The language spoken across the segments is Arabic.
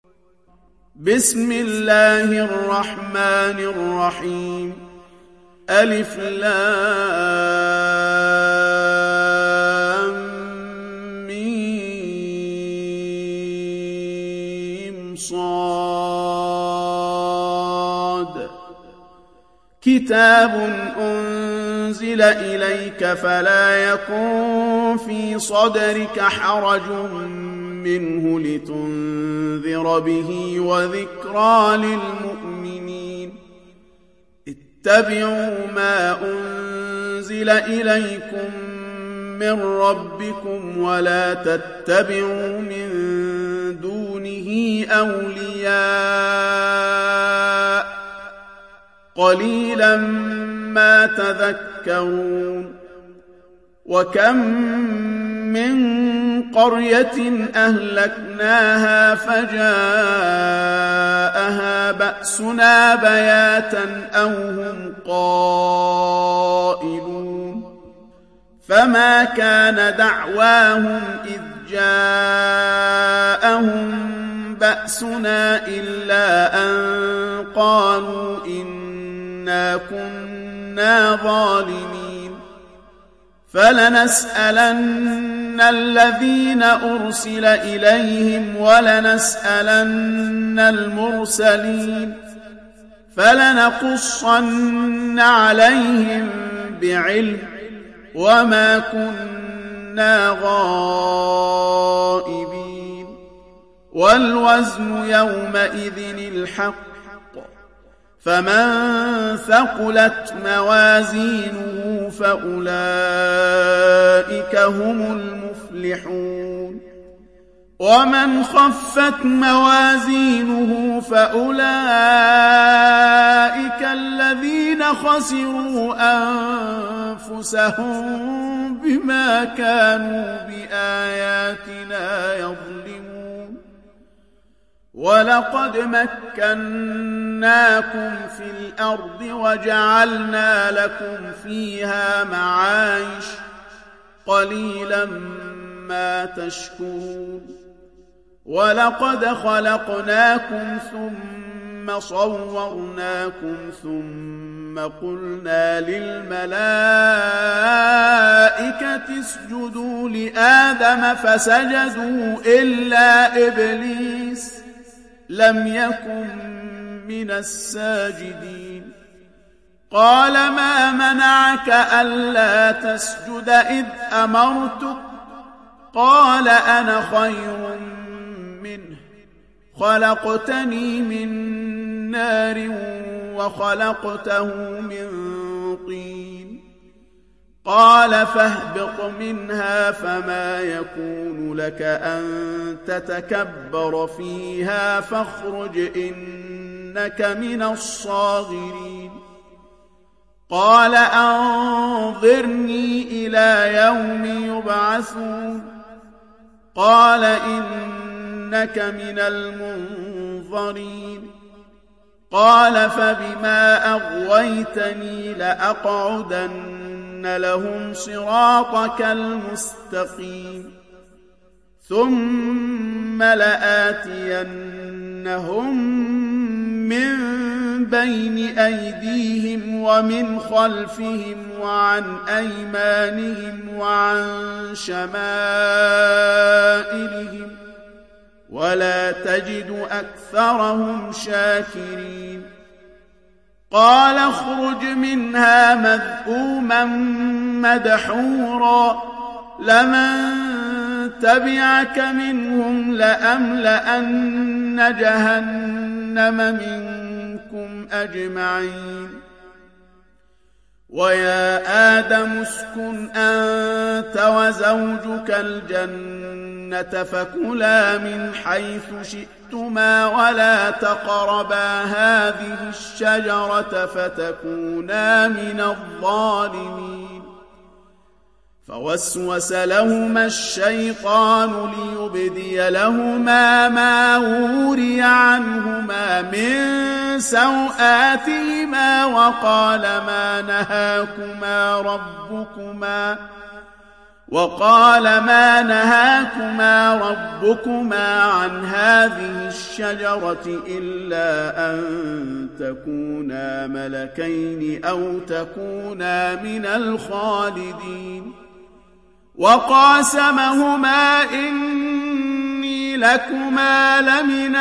بسم الله الرحمن الرحيم ألف لام ميم صاد كتاب أنزل إليك فلا يكن في صدرك حرج منه لتنذر به وذكرى للمؤمنين اتبعوا ما أنزل إليكم من ربكم ولا تتبعوا من دونه أولياء قليلا ما تذكرون وكم من قرية أهلكناها فجاءها بأسنا بياتا أو هم قائلون فما كان دعواهم إذ جاءهم بأسنا إلا أن قالوا إنا كنا ظالمين فلنسألن الذين أرسل إليهم ولنسألن المرسلين فلنقصن عليهم بعلم وما كنا غائبين والوزن يومئذ الحق فمن ثقلت موازينه فأولئك هم المفلحون ومن خفت موازينه فأولئك الذين خسروا أنفسهم بما كانوا بآياتنا يظلمون ولقد مكناكم في الأرض وجعلنا لكم فيها معايش قليلا ما تشكرون ولقد خلقناكم ثم صورناكم ثم قلنا للملائكة اسجدوا لآدم فسجدوا إلا إبليس لم يكن من الساجدين قال ما منعك ألا تسجد إذ أمرتك قال أنا خير منه خلقتني من نار وخلقته من طين قال فاهبط منها فما يكون لك أن تتكبر فيها فاخرج إنك من الصاغرين قال أنظرني إلى يوم يبعثون قال إنك من المنظرين قال فبما أغويتني لأقعدن لهم صراطك المستقيم ثم لآتينهم من بين أيديهم ومن خلفهم وعن أيمانهم وعن شمائلهم ولا تجد أكثرهم شاكرين قال اخرج منها مذءوما مدحورا لمن تبعك منهم لأملأن جهنم منكم أجمعين ويا آدم اسكن أنت وزوجك الجنة فكلا من حيث شئتما ولا تقربا هذه الشجرة فتكونا من الظالمين فوسوس لهما الشيطان ليبدي لهما ما وري عنهما من سوآتهما وقال ما نهاكما ربكما عن هذه الشجرة إلا أن تكونا ملكين أو تكونا من الخالدين وقاسمهما إني لكما لمن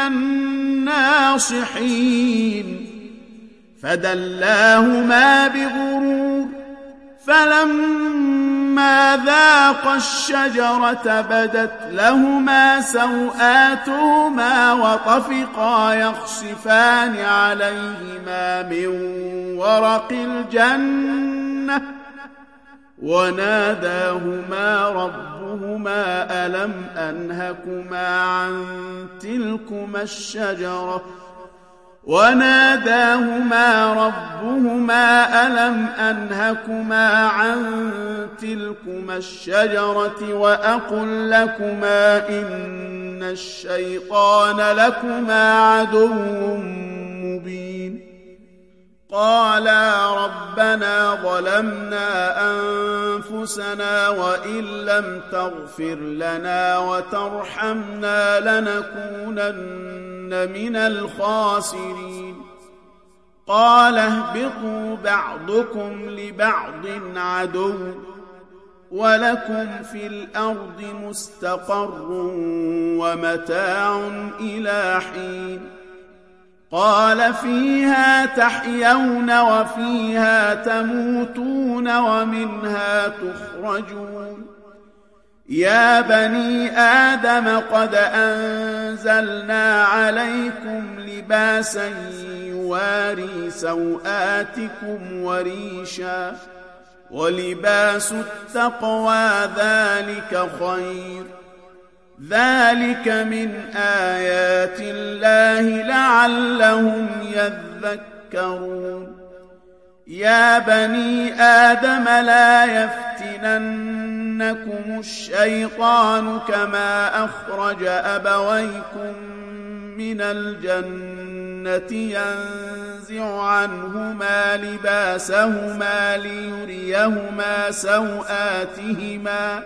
الناصحين فدلاهما بغرور فلما ذاقا الشجرة بدت لهما سوآتهما وطفقا يخصفان عليهما من ورق الجنة وناداهما ربهما ألم أنهكما عن تلكما الشجرة وأقل لكما إن الشيطان لكما عدو مبين قالا ربنا ظلمنا أنفسنا وإن لم تغفر لنا وترحمنا لنكونن من الخاسرين قال اهبطوا بعضكم لبعض عدو ولكم في الأرض مستقر ومتاع إلى حين قال فيها تحيون وفيها تموتون ومنها تخرجون يا بني آدم قد أنزلنا عليكم لباسا يواري سوآتكم وريشا ولباس التقوى ذلك خير ذلك من آيات الله لعلهم يذكرون يا بني آدم لا يفتننكم الشيطان كما أخرج أبويكم من الجنة ينزع عنهما لباسهما ليريهما سوآتهما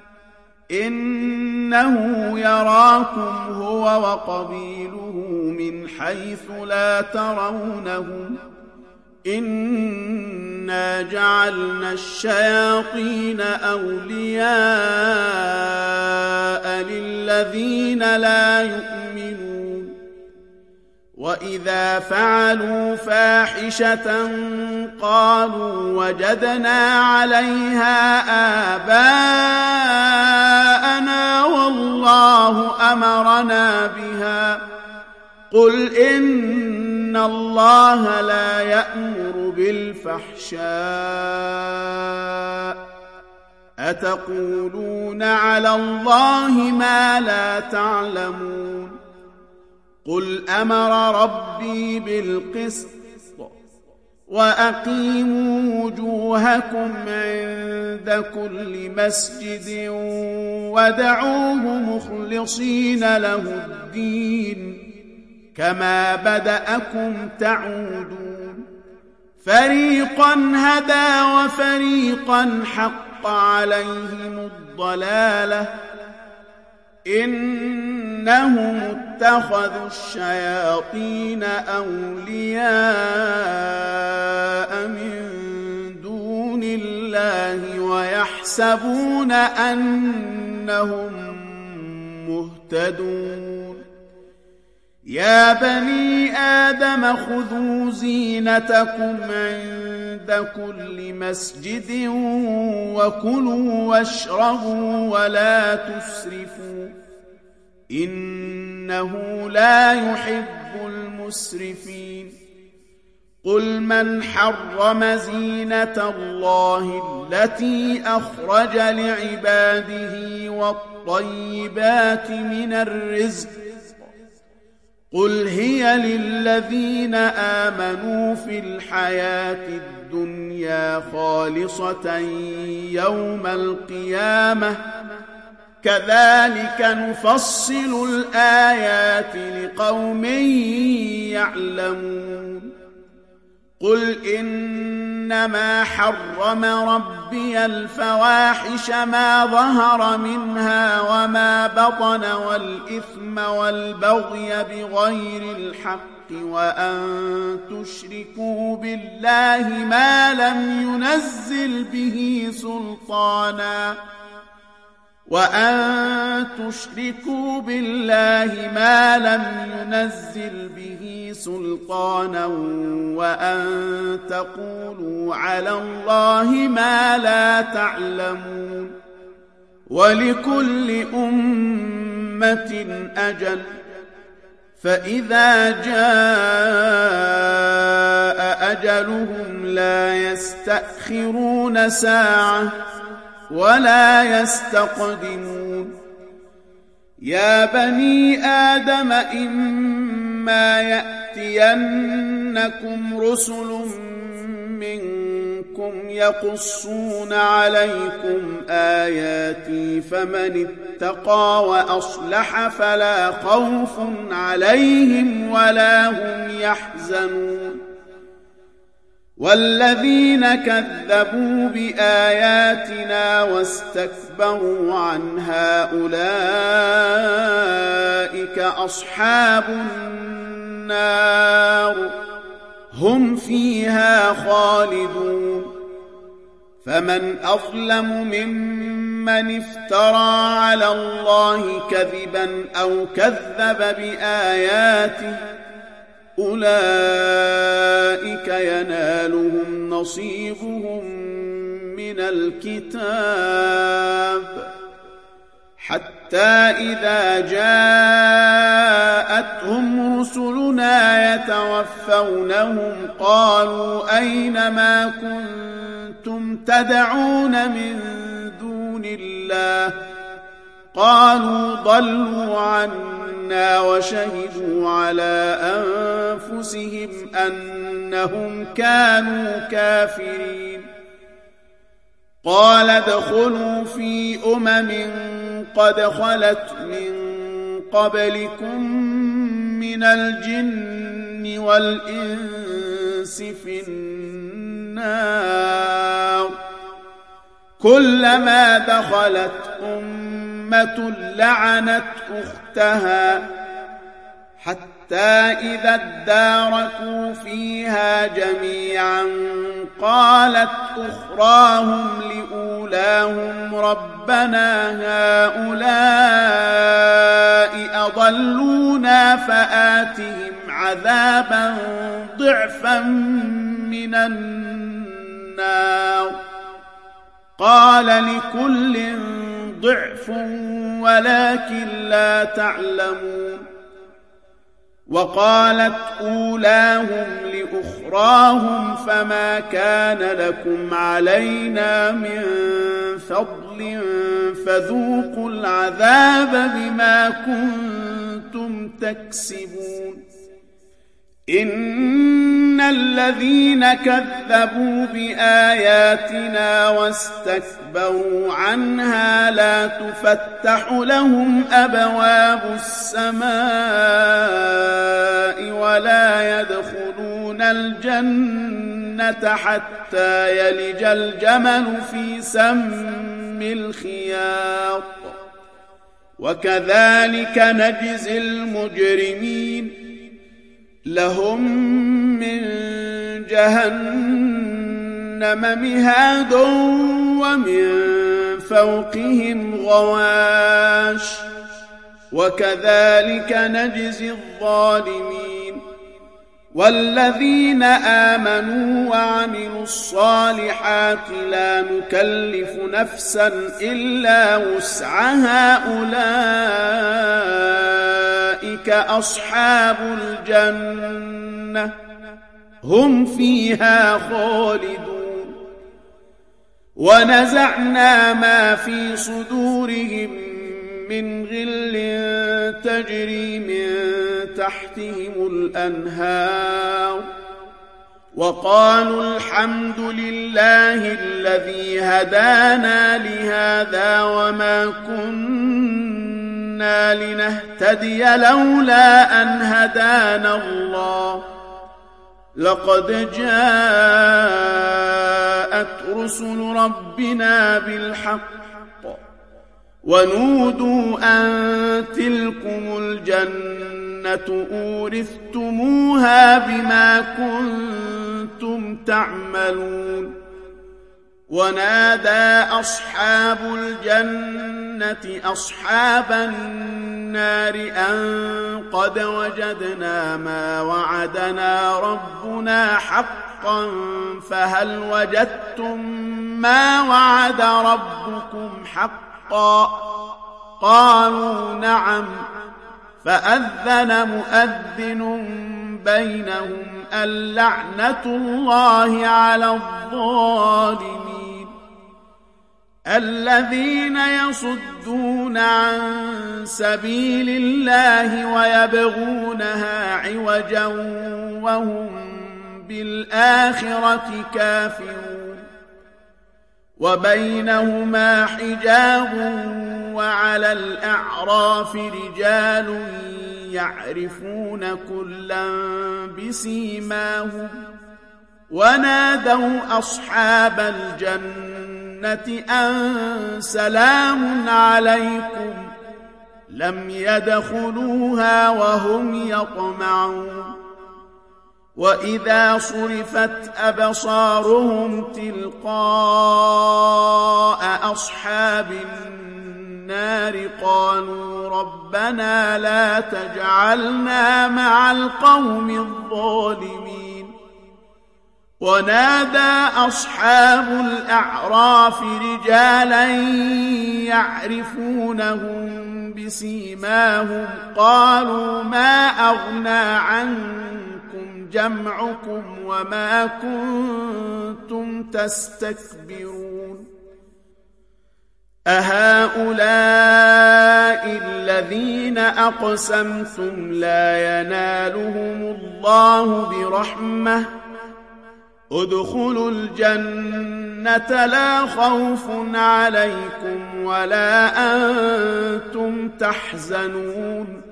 إنه يراكم هو وقبيله من حيث لا ترونهم إنا جعلنا الشياطين أولياء للذين لا يؤمنون وإذا فعلوا فاحشة قالوا وجدنا عليها آباءنا والله أمرنا بها قل إن الله لا يأمر بالفحشاء أتقولون على الله ما لا تعلمون قل أمر ربي بالقسط وأقيموا وجوهكم عند كل مسجد ودعوه مخلصين له الدين كما بدأكم تعودون فريقا هدى وفريقا حق عليهم الضلالة إنهم اتخذوا الشياطين أولياء من دون الله ويحسبون أنهم مهتدون يا بني آدم خذوا زينتكم عند كل مسجد وكلوا واشربوا ولا تسرفوا إنه لا يحب المسرفين قل من حرم زينة الله التي أخرج لعباده والطيبات من الرزق قل هي للذين آمنوا في الحياة الدنيا خالصة يوم القيامة كذلك نفصل الآيات لقوم يعلمون قل إن إنما حرم ربي الفواحش ما ظهر منها وما بطن والإثم والبغي بغير الحق وأن تشركوا بالله ما لم ينزل به سلطانا وأن تقولوا على الله ما لا تعلمون ولكل أمة أجل فإذا جاء أجلهم لا يستأخرون ساعة ولا يستقدمون يا بني آدم إما يأتينكم رسل منكم يقصون عليكم آياتي فمن اتقى وأصلح فلا خوف عليهم ولا هم يحزنون والذين كذبوا بآياتنا واستكبروا عنها أولئك أصحاب النار هم فيها خالدون فمن أظلم ممن افترى على الله كذبا أو كذب بآياته أولئك ينالهم نصيبهم من الكتاب حتى إذا جاءتهم رسلنا يتوفونهم قالوا أين ما كنتم تدعون من دون الله قالوا ضلوا عنا وشهدوا على أنفسهم أنهم كانوا كافرين قال ادخلوا في قد خلت من قبلكم من الجن والإنس في النار كلما دخلت أمة لعنت أختها حتى إذا اداركوا فيها جميعا قالت أخراهم لأولاهم ربنا هؤلاء أضلونا فآتهم عذابا ضعفا من النار قال لكل ضعف ولكن لا تعلمون وقالت أولاهم لأخراهم فما كان لكم علينا من فضل فذوقوا العذاب بما كنتم تكسبون إن الذين كذبوا بآياتنا واستكبروا عنها لا تفتح لهم أبواب السماء ولا يدخلون الجنة حتى يلج الجمل في سم الخياط وكذلك نجزي المجرمين لهم من جهنم مهاد ومن فوقهم غواش وكذلك نجزي الظالمين والذين آمنوا وعملوا الصالحات لا نكلف نفسا إلا وسعها أولئك أصحاب الجنة هم فيها خالدون ونزعنا ما في صدورهم من غل تجري من تحتهم الأنهار وقالوا الحمد لله الذي هدانا لهذا وما كنا لنهتدي لولا أن هدانا الله لقد جاءت رسل ربنا بالحق ونودوا أن تلكم الجنة أورثتموها بما كنتم تعملون ونادى أصحاب الجنة أصحاب النار أن قد وجدنا ما وعدنا ربنا حقا فهل وجدتم ما وعد ربكم حقا قالوا نعم فأذن مؤذن بينهم اللعنة الله على الظالمين الذين يصدون عن سبيل الله ويبغونها عوجا وهم بالآخرة كافرون وبينهما حجاب وعلى الأعراف رجال يعرفون كلا بسيماهم ونادوا أصحاب الجنة أن سلام عليكم لم يدخلوها وهم يطمعون وإذا صرفت أبصارهم تلقاء أصحاب النار قالوا ربنا لا تجعلنا مع القوم الظالمين ونادى أصحاب الأعراف رجالا يعرفونهم بسيماهم قالوا ما أغنى عنكم جمعكم وما كنتم تستكبرون أهؤلاء الذين أقسمتم لا ينالهم الله برحمة ادخلوا الجنة لا خوف عليكم ولا أنتم تحزنون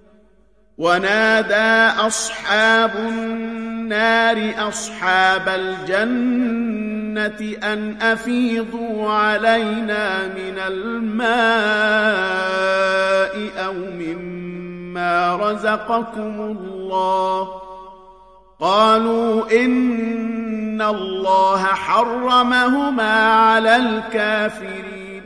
ونادى أصحاب النار أصحاب الجنة أن أفيضوا علينا من الماء أو مما رزقكم الله قالوا إن الله حرمهما على الكافرين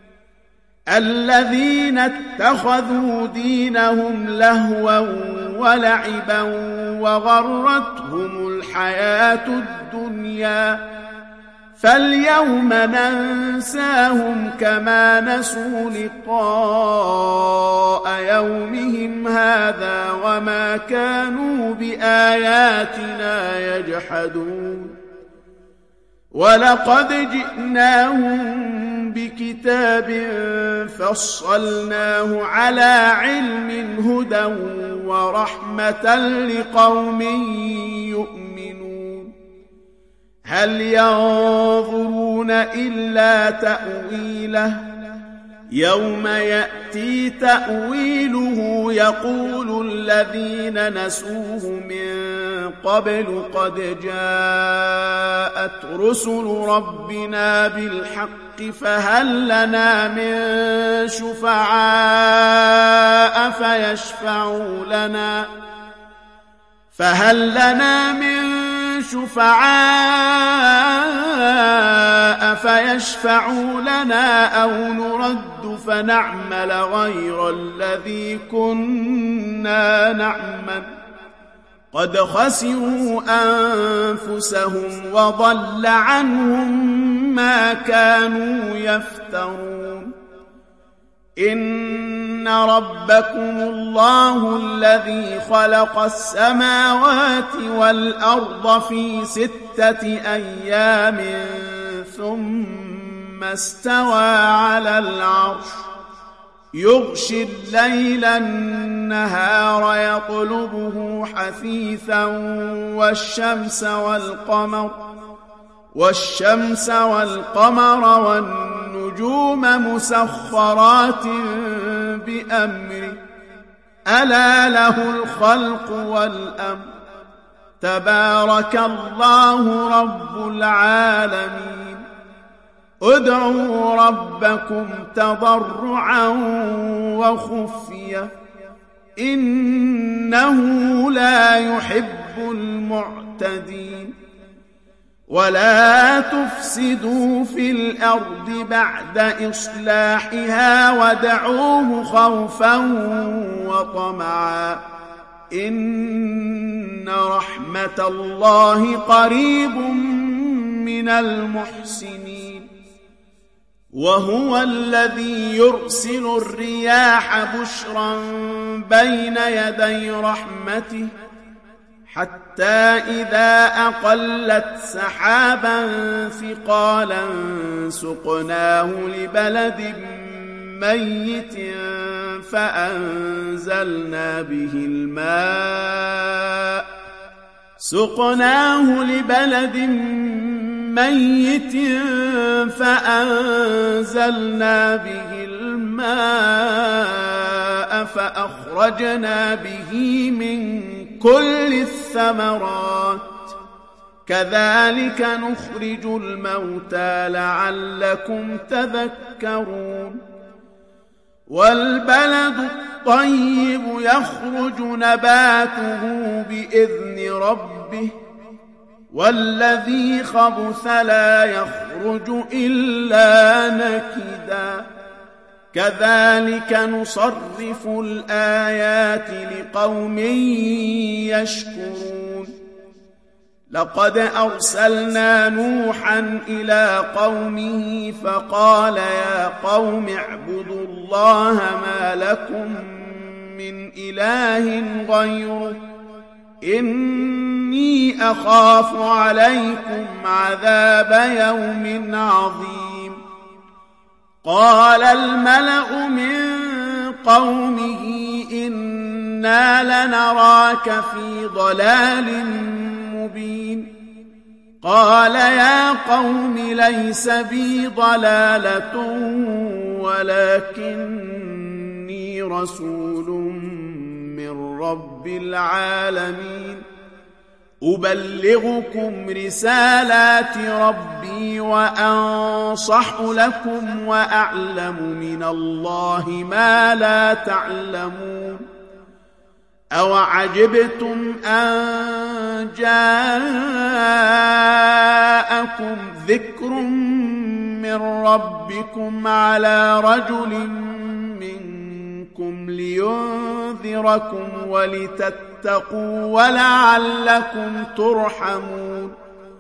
الذين اتخذوا دينهم لهوا ولعبا وغرتهم الحياة الدنيا فاليوم ننساهم كما نسوا لقاء يومهم هذا وما كانوا بآياتنا يجحدون ولقد جئناهم بكتاب فصلناه على علم هدى ورحمة لقوم يؤمنون هل ينظرون إلا تأويله يوم يأتي تأويله يقول الذين نسوه من قبل قد جاءت رسل ربنا بالحق فهل لنا من شفعاء فيشفعوا لنا أو نرد فنعمل غير الذي كنا نعمل قد خسروا أنفسهم وضل عنهم ما كانوا يفترون إن ربكم الله الذي خلق السماوات والأرض في 6 أيام ثم استوى على العرش يغشي الليل النهار يطلبه حثيثا والشمس والقمر والنجوم مسخرات بأمره ألا له الخلق والأمر تبارك الله رب العالمين ادعوا ربكم تضرعا وخفية إنه لا يحب المعتدين ولا تفسدوا في الأرض بعد إصلاحها ودعوه خوفا وطمعا إن رحمة الله قريب من المحسنين وهو الذي يرسل الرياح بشرا بين يدي رحمته حتى إذا أقلت سحابا ثقالا سقناه لبلد ميت فأنزلنا به الماء فأخرجنا به من كل الثمرات كذلك نخرج الموتى لعلكم تذكرون والبلد الطيب يخرج نباته بإذن ربه والذي خبث لا يخرج إلا نكدا كذلك نصرف الآيات لقوم يشكرون لقد أرسلنا نوحا إلى قومه فقال يا قوم اعبدوا الله ما لكم من إله غيره إني أخاف عليكم عذاب يوم عظيم قال الملأ من قومه إنا لنراك في ضلال مبين قال يا قوم ليس بي ضلالة ولكني رسول من رب العالمين أبلغكم رسالات ربي وأنصح لكم وأعلم من الله ما لا تعلمون أوعجبتم أن جاءكم ذكر من ربكم على رجل منكم لينذركم ولتتقوا ولعلكم ترحمون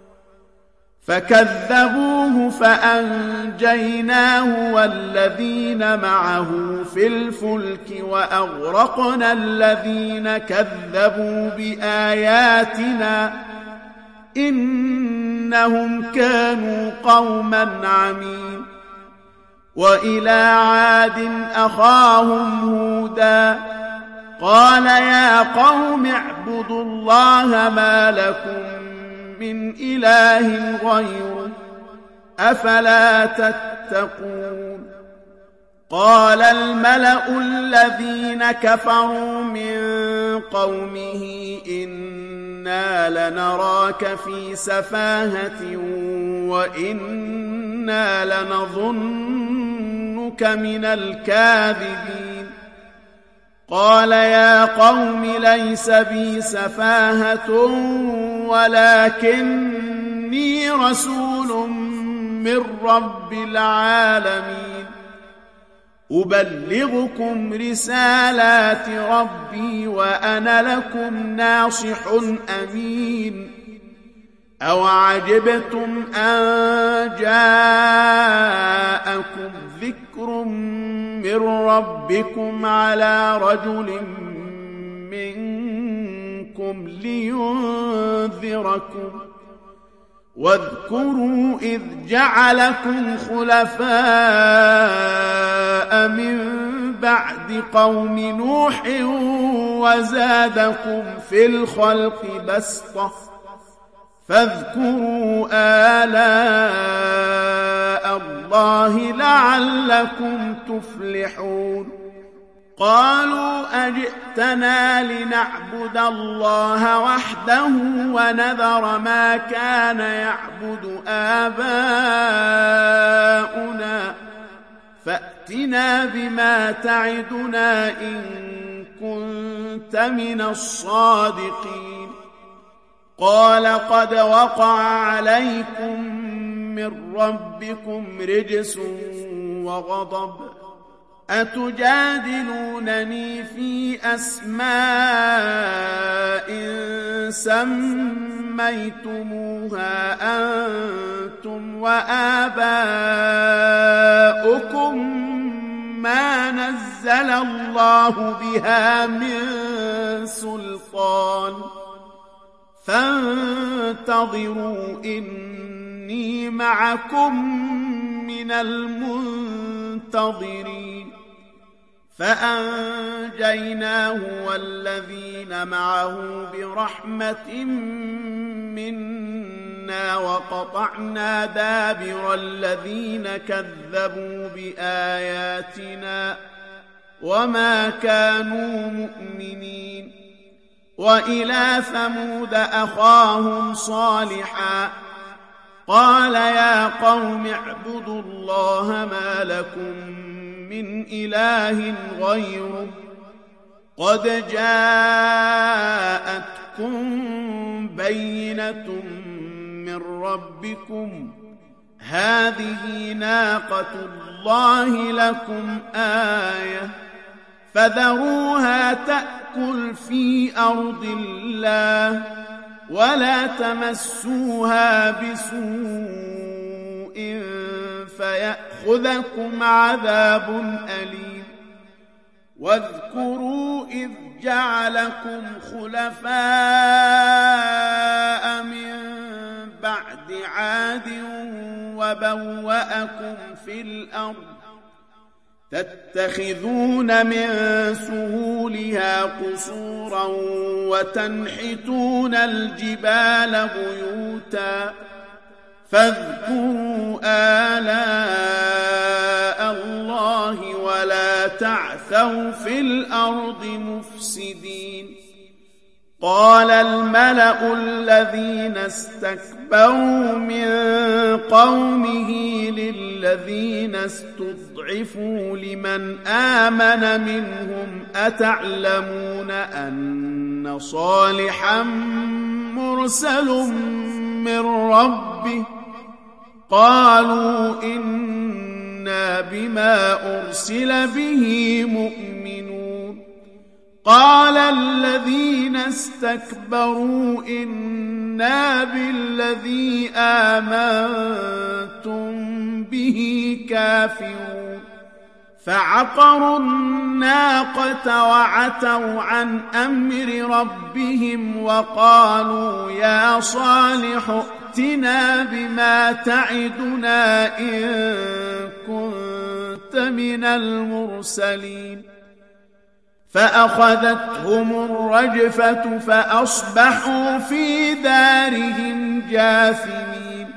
فكذبوه فأنجيناه والذين معه في الفلك وأغرقنا الذين كذبوا بآياتنا إنهم كانوا قوما عمين وإلى عاد أخاهم هودا قال يا قوم اعبدوا الله ما لكم من إله غيره أفلا تتقون قال الملأ الذين كفروا من قومه إنا لنراك في سفاهة وإنا لنظنك من الكاذبين قال يا قوم ليس بي سفاهة ولكني رسول من رب العالمين أبلغكم رسالات ربي وأنا لكم ناصح أمين أوعجبتم أن جاءكم ذكر من ربكم على رجل منكم لينذركم واذكروا إذ جعلكم خلفاء من بعد قوم نوح وزادكم في الخلق بسطة فاذكروا آلاء الله لعلكم تفلحون قالوا أجئتنا لنعبد الله وحده ونذر ما كان يعبد آباؤنا فأتنا بما تعدنا إن كنت من الصادقين قال قد وقع عليكم من ربكم رجس وغضب أتجادلونني في أسماء سميتموها أنتم وآباؤكم ما نزل الله بها من سلطان فانتظروا إني معكم من المنتظرين فأنجيناه والذين معه برحمة منا وقطعنا دابر الذين كذبوا بآياتنا وما كانوا مؤمنين وإلى ثمود أخاهم صالحا قال يا قوم اعبدوا الله ما لكم من إله غيره قد جاءتكم بينة من ربكم هذه ناقة الله لكم آية فذروها تأكل في أرض الله ولا تمسوها بسوء فيأخذكم عذاب أليم واذكروا إذ جعلكم خلفاء من بعد عاد وبوأكم في الأرض تتخذون من سهولها قصورا وتنحتون الجبال بيوتا فاذكروا آلاء الله ولا تعثوا في الأرض مفسدين قال الملأ الذين استكبروا من قومه للذين استضعفوا لمن آمن منهم أتعلمون أن صالحا مرسل من ربه قالوا إنا بما أرسل به مؤمنون قال الذين استكبروا إنا بالذي آمنتم به كافرون فعقروا الناقة وعتوا عن أمر ربهم وقالوا يا صالح ائتنا بما تعدنا إن كنت من المرسلين فأخذتهم الرجفة فأصبحوا في دارهم جاثمين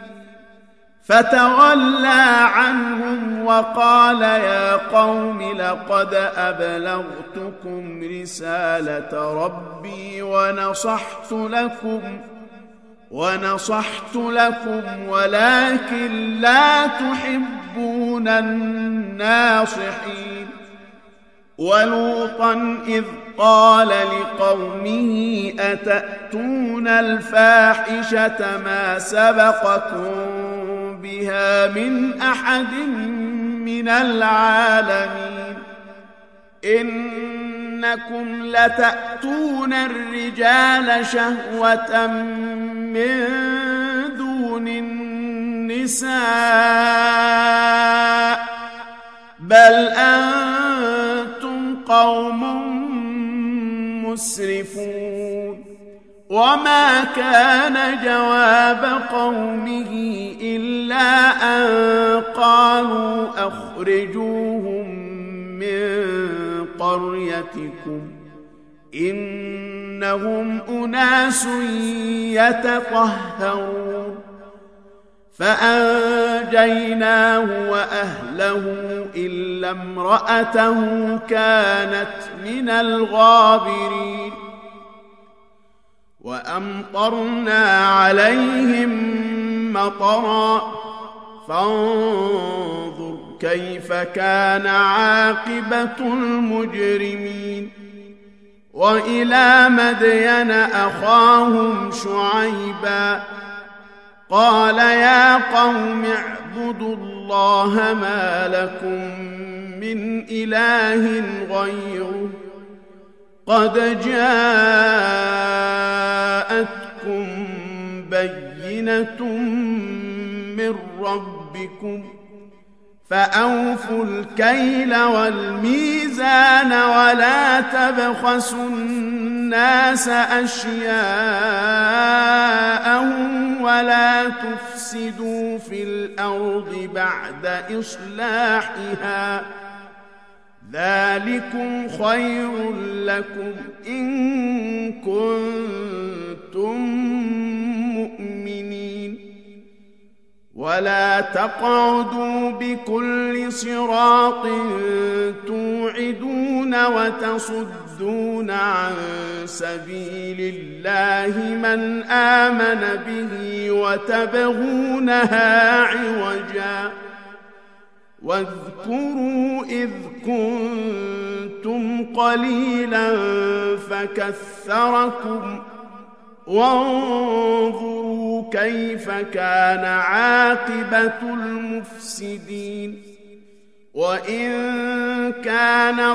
فتولى عنهم وقال يا قوم لقد أبلغتكم رسالة ربي ونصحت لكم ولكن لا تحبون الناصحين ولوطا إذ قال لقومه أتأتون الفاحشة ما سبقكم بها من أحد من العالمين إنكم لتأتون الرجال شهوة من دون النساء بل أنتم قوم مسرفون وما كان جواب قومه إلا أن قالوا أخرجوهم من قريتكم إنهم أناس يتطهرون فأنجيناه وأهله إلا امرأته كانت من الغابرين وأمطرنا عليهم مطرا فانظر كيف كان عاقبة المجرمين وإلى مدين أخاهم شعيبا قال يا قوم اعبدوا الله ما لكم من إله غيره قد جاءتكم بينة من ربكم فأوفوا الكيل والميزان ولا تبخسوا الناس أشياءهم ولا تفسدوا في الأرض بعد إصلاحها ذلكم خير لكم إن كنتم مؤمنين ولا تقعدوا بكل صراط توعدون وتصدون عن سبيل الله من آمن به وتبغونها عوجا واذكروا إذ كنتم قليلا فكثركم وانظروا كيف كان عاقبة المفسدين وإن كان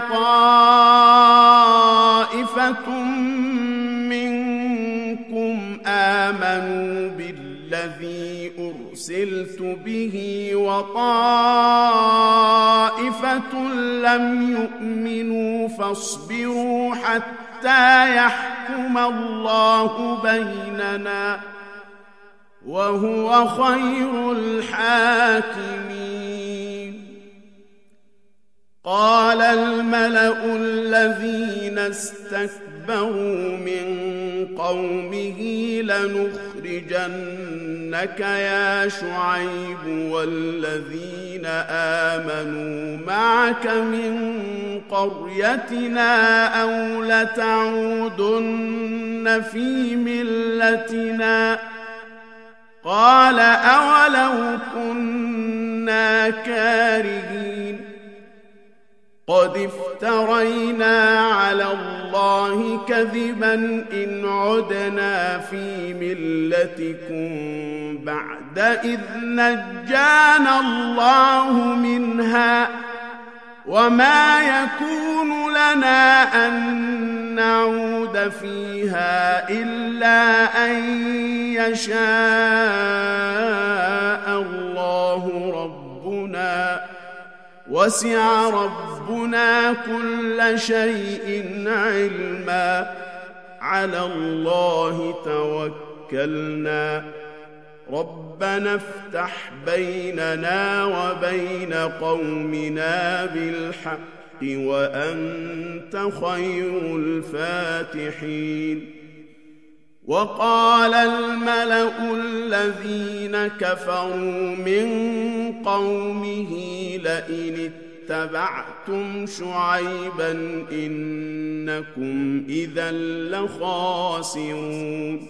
طائفة منكم آمنوا بالذي أرسلت به وطائفة لم يؤمنوا فاصبروا حتى يحكم الله بيننا وهو خير الحاكمين قال الملأ الذين استكبروا من قومه لنخرجنك يا شعيب والذين آمنوا معك من قريتنا أو لتعودن في ملتنا قال أولو كنا كارهين قد افترينا على الله كذبا إن عدنا في ملتكم بعد إذ نجانا الله منها وما يكون لنا أن نعود فيها إلا أن يشاء الله ربنا وسع ربنا كل شيء علما على الله توكلنا ربنا افتح بيننا وبين قومنا بالحق وأنت خير الفاتحين وقال الملأ الذين كفروا من قومه لئن اتبعتم شعيبا إنكم إذا لخاسرون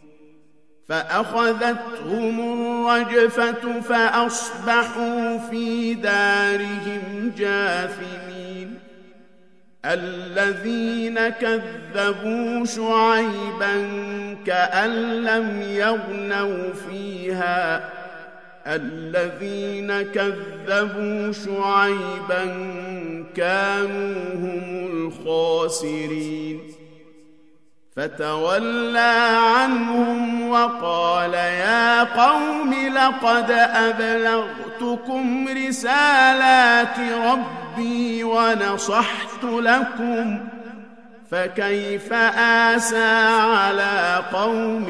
فأخذتهم الرجفة فأصبحوا في دارهم جاثمين الذين كذبوا شعيبا كأن لم يغنوا فيها الذين كذبوا شعيبا كانوا هم الخاسرين فتولى عنهم وقال يا قوم لقد أبلغتكم رسالات ربي ونصحت لكم فكيف آسى على قوم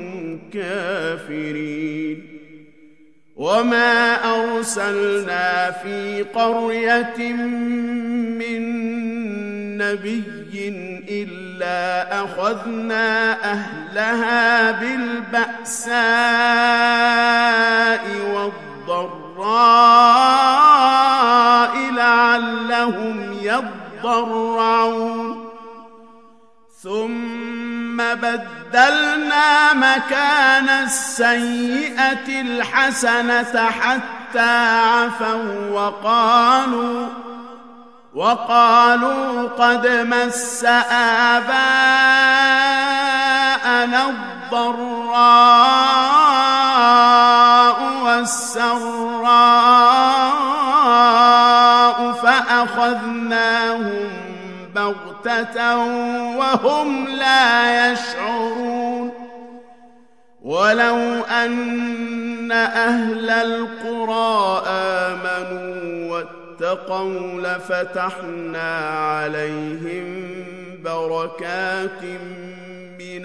كافرين وما أرسلنا في قرية من نبي إلا أخذنا أهلها بالبأساء والضراء لعلهم يضرعون ثم بدلنا مكان السيئة الحسنة حتى عفوا وقالوا قد مس آباءنا الضراء والسراء فأخذناهم بغتة وهم لا يشعرون ولو أن أهل القرى آمنوا واتقوا لفتحنا عليهم بركات من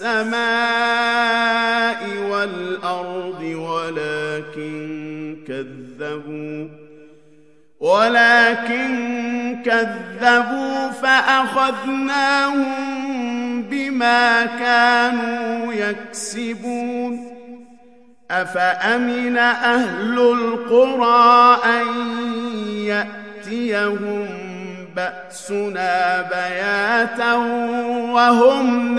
السماء والأرض ولكن كذبوا فأخذناهم بما كانوا يكسبون أفأمن أهل القرى أن يأتيهم بأسنا بياتا وهم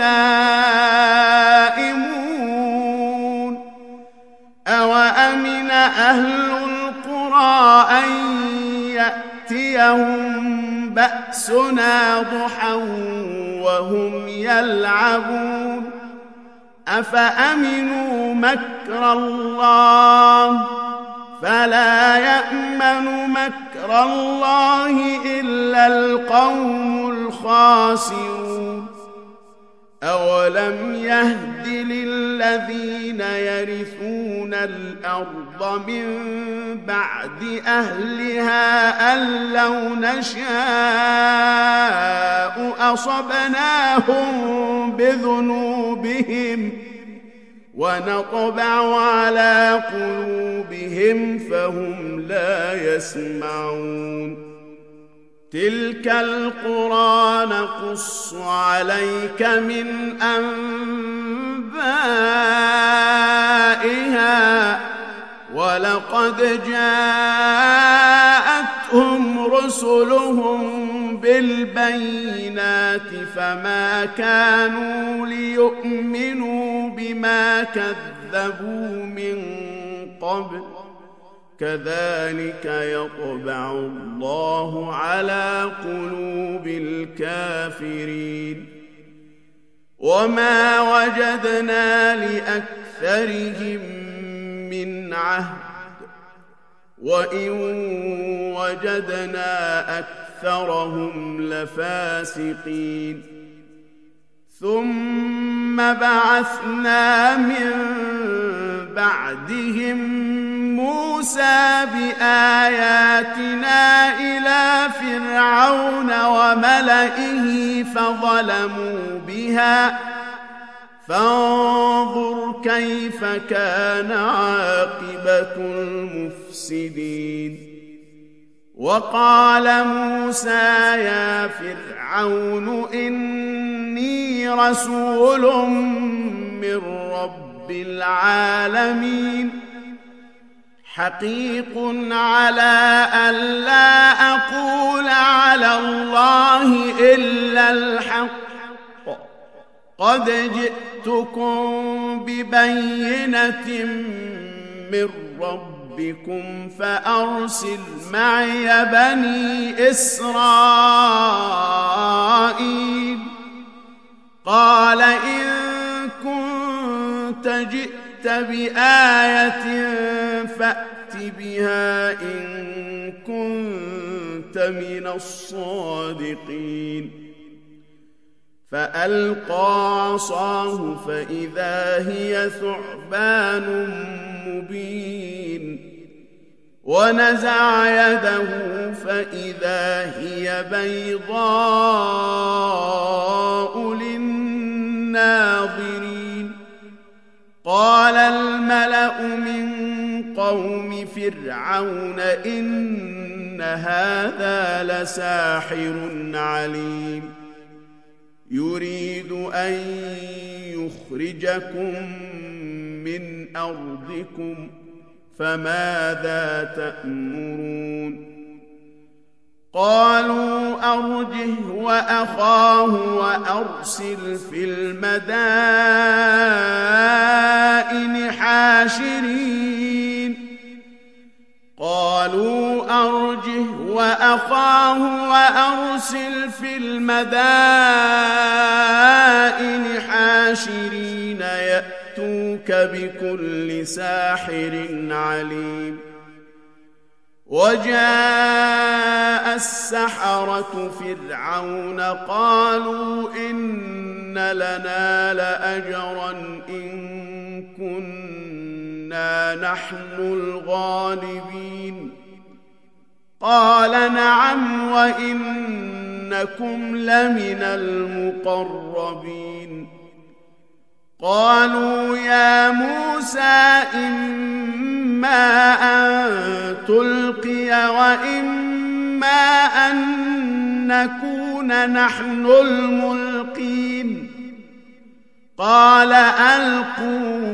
نائمون أوأمن أهل القرى أن يأتيهم بأسنا ضحى وهم يلعبون أفأمنوا مكر الله فلا يأمن مكر الله إلا القوم الخاسرون أولم يهد للذين يرثون الأرض من بعد أهلها أن لو نشاء أصبناهم بذنوبهم ونطبع على قلوبهم فهم لا يسمعون تلك القرى نقص عليك من أنبائها ولقد جاءتهم رسلهم بالبينات فما كانوا ليؤمنوا بما كذبوا من قبل كذلك يطبع الله على قلوب الكافرين وما وجدنا لأكثرهم من عهد وإن وجدنا أكثرهم لفاسقين ثم بعثنا من بعدهم موسى بآياتنا إلى فرعون وملئه فظلموا بها فانظر كيف كان عاقبة المفسدين وقال موسى يا فرعون إني رسول من رب العالمين حقيق على ألا أقول على الله إلا الحق قد جئتكم ببينة من ربكم فأرسل معي بني إسرائيل قال إن كنت جئت بآية فأت بها إن كنت من الصادقين فألقى عصاه فإذا هي ثعبان مبين ونزع يده فإذا هي بيضاء للناظرين قال الملأ من قوم فرعون إن إن هذا لساحر عليم يريد أن يخرجكم من أرضكم فماذا تأمرون قالوا أرجه وأخاه وأرسل في المدائن حاشرين قالوا أرجه وأخاه وأرسل في المدائن حاشرين يأتوك بكل ساحر عليم وجاء السحرة فرعون قالوا إن لنا لأجرا إن كنا نحن الغالبين قال نعم وإنكم لمن المقربين قالوا يا موسى إما أن تلقي وإما أن نكون نحن الملقين قال ألقوا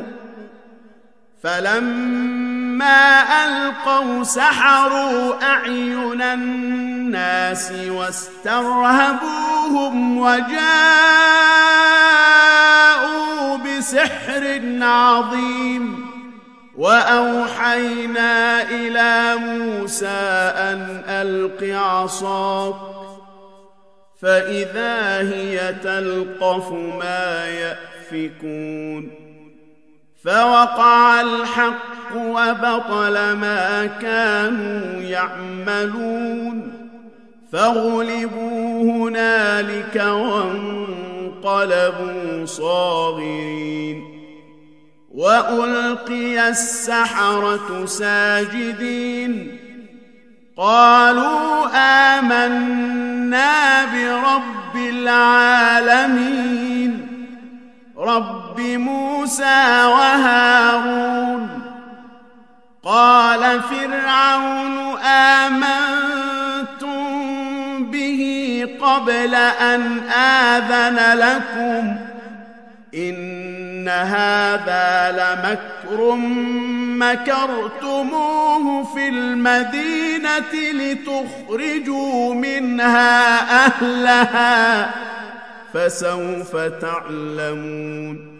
فلما ألقوا سحروا أعين الناس واسترهبوهم وجاءوا بسحر عظيم وأوحينا إلى موسى أن ألق عصاك فإذا هي تلقف ما يأفكون فوقع الحق وبطل ما كانوا يعملون فغلبوا هنالك وانقلبوا صاغرين وألقي السحرة ساجدين قالوا آمنا برب العالمين رب موسى وهارون قال فرعون آمنتم به قبل أن آذن لكم إن هذا لمكر مكرتموه في المدينة لتخرجوا منها أهلها فسوف تعلمون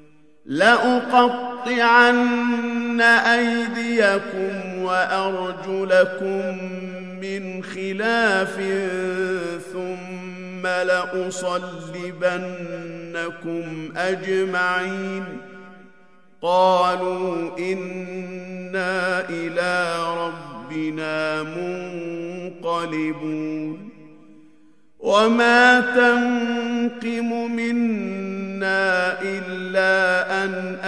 لأقطعن أيديكم وأرجلكم من خلاف ثم لأصلبنكم أجمعين قالوا إنا إلى ربنا منقلبون وما تنقم منا إلا أن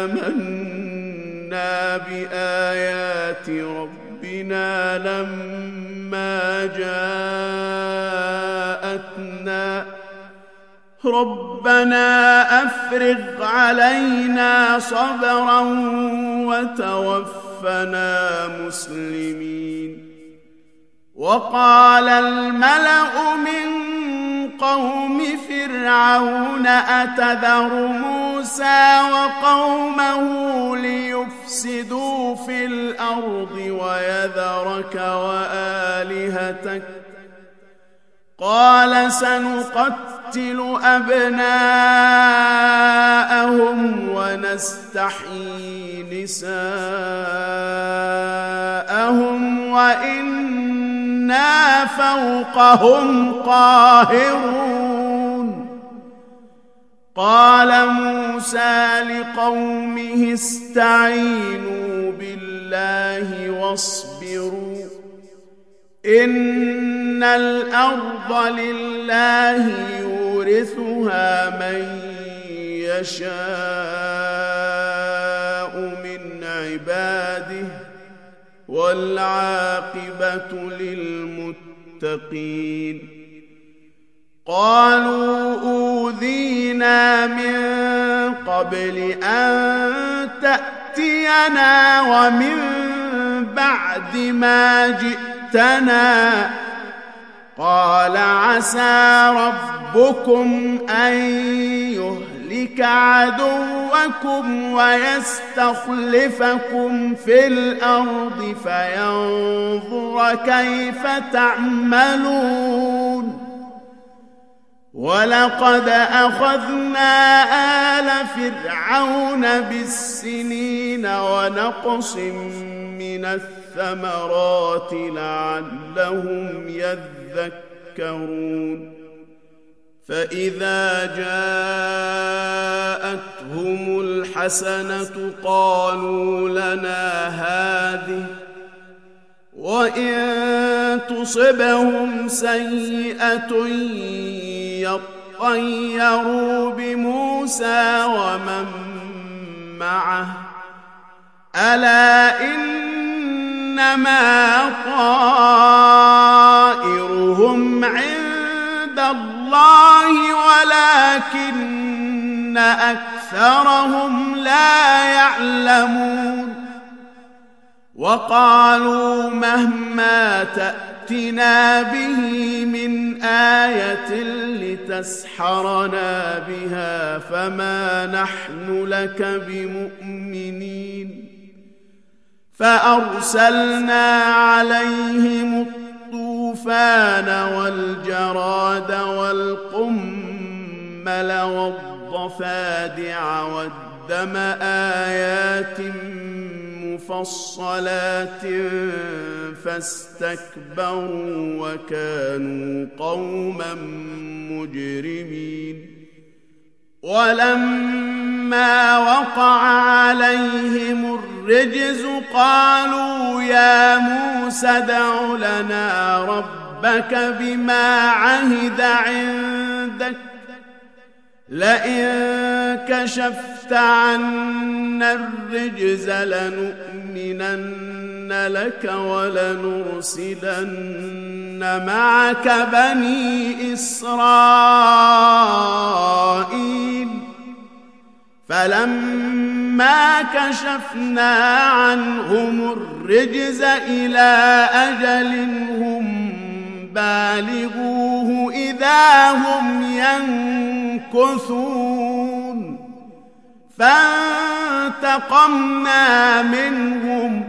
آمنا بآيات ربنا لما جاءتنا ربنا أفرغ علينا صبرا وتوفنا مسلمين وقال الملأ من قوم فرعون أتذر موسى وقومه ليفسدوا في الأرض ويذرك وآلهتك قال سنقتل أبناءهم ونستحيي نساءهم وإنا فوقهم قاهرون قال موسى لقومه استعينوا بالله واصبروا إن الأرض لله يورثها من يشاء من عباده والعاقبة للمتقين قالوا أوذينا من قبل أن تأتينا ومن بعد ما جئتنا جئتنا. قال عسى ربكم أن يهلك عدوكم ويستخلفكم في الأرض فينظر كيف تعملون. ولقد أخذنا آل فرعون بالسنين ونقص من الثمرات لعلهم يذكرون. فإذا جاءتهم الحسنة قالوا لنا هذه، وإن تصبهم سيئة يطيروا بموسى ومن معه ألا إنما طائرهم عند الله ولكن أكثرهم لا يعلمون. وقالوا مهما تأتنا به من آية لتسحرنا بها فما نحن لك بمؤمنين. فأرسلنا عليهم الطوفان والجراد والقمل والضفادع والدم آيات مفصلات فاستكبروا وكانوا قوما مجرمين. ولما وقع عليهم الرجز قالوا يا موسى ادع لنا ربك بما عهد عندك لئن كشفت عنا الرجز لنؤمنن لك ولنرسلن معك بني إسرائيل. فلما كشفنا عنهم الرجز إلى أجل هم بالغوه إذا هم ينكثون. فانتقمنا منهم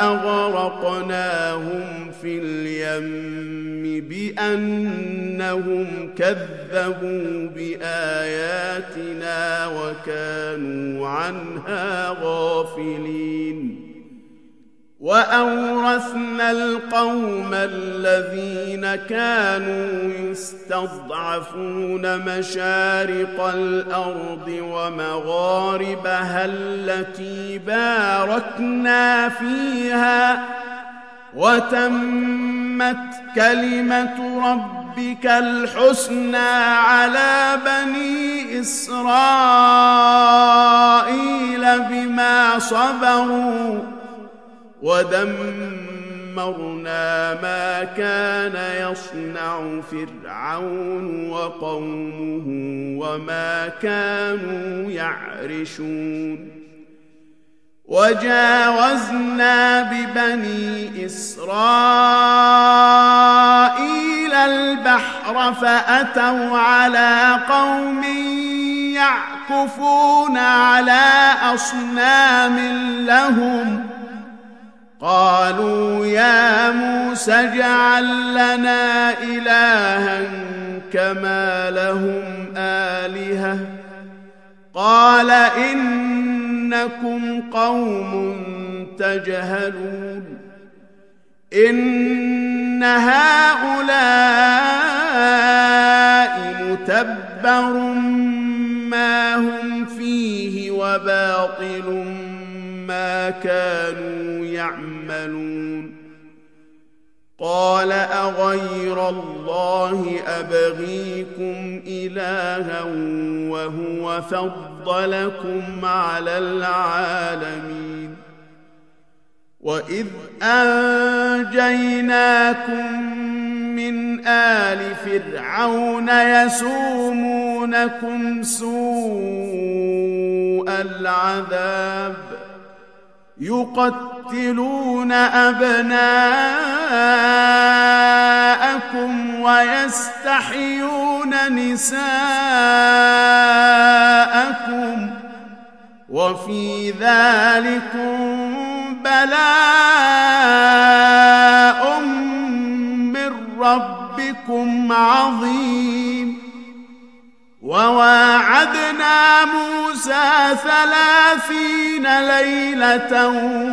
فأغرقناهم في اليم بأنهم كذبوا بآياتنا وكانوا عنها غافلين. وأورثنا القوم الذين كانوا يستضعفون مشارق الأرض ومغاربها التي باركنا فيها وتمت كلمة ربك الحسنى على بني إسرائيل بما صبروا ودمرنا ما كان يصنع فرعون وقومه وما كانوا يعرشون. وجاوزنا ببني إسرائيل البحر فأتوا على قوم يعكفون على أصنام لهم قالوا يا موسى اجعل لنا إلها كما لهم آلهة قال إنكم قوم تجهلون. إن هؤلاء متبر ما هم فيه وباطل ما كانوا يعملون. قال أغير الله أبغيكم إلها وهو فضلكم على العالمين. وإذ أنجيناكم من آل فرعون يسومونكم سوء العذاب يقتلون يقتلون أبناءكم ويستحيون نساءكم وفي ذلكم بلاء من ربكم عظيم. وواعدنا موسى 30 ليلة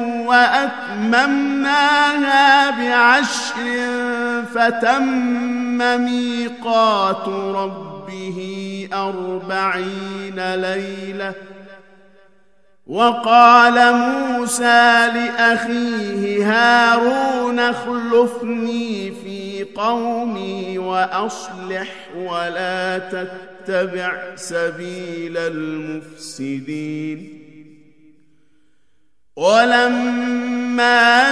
وأتممناها ب10 فتم ميقات ربه 40 ليلة. وقال موسى لأخيه هارون اخلفني في قومي وأصلح ولا تتبع سبيل المفسدين. ولما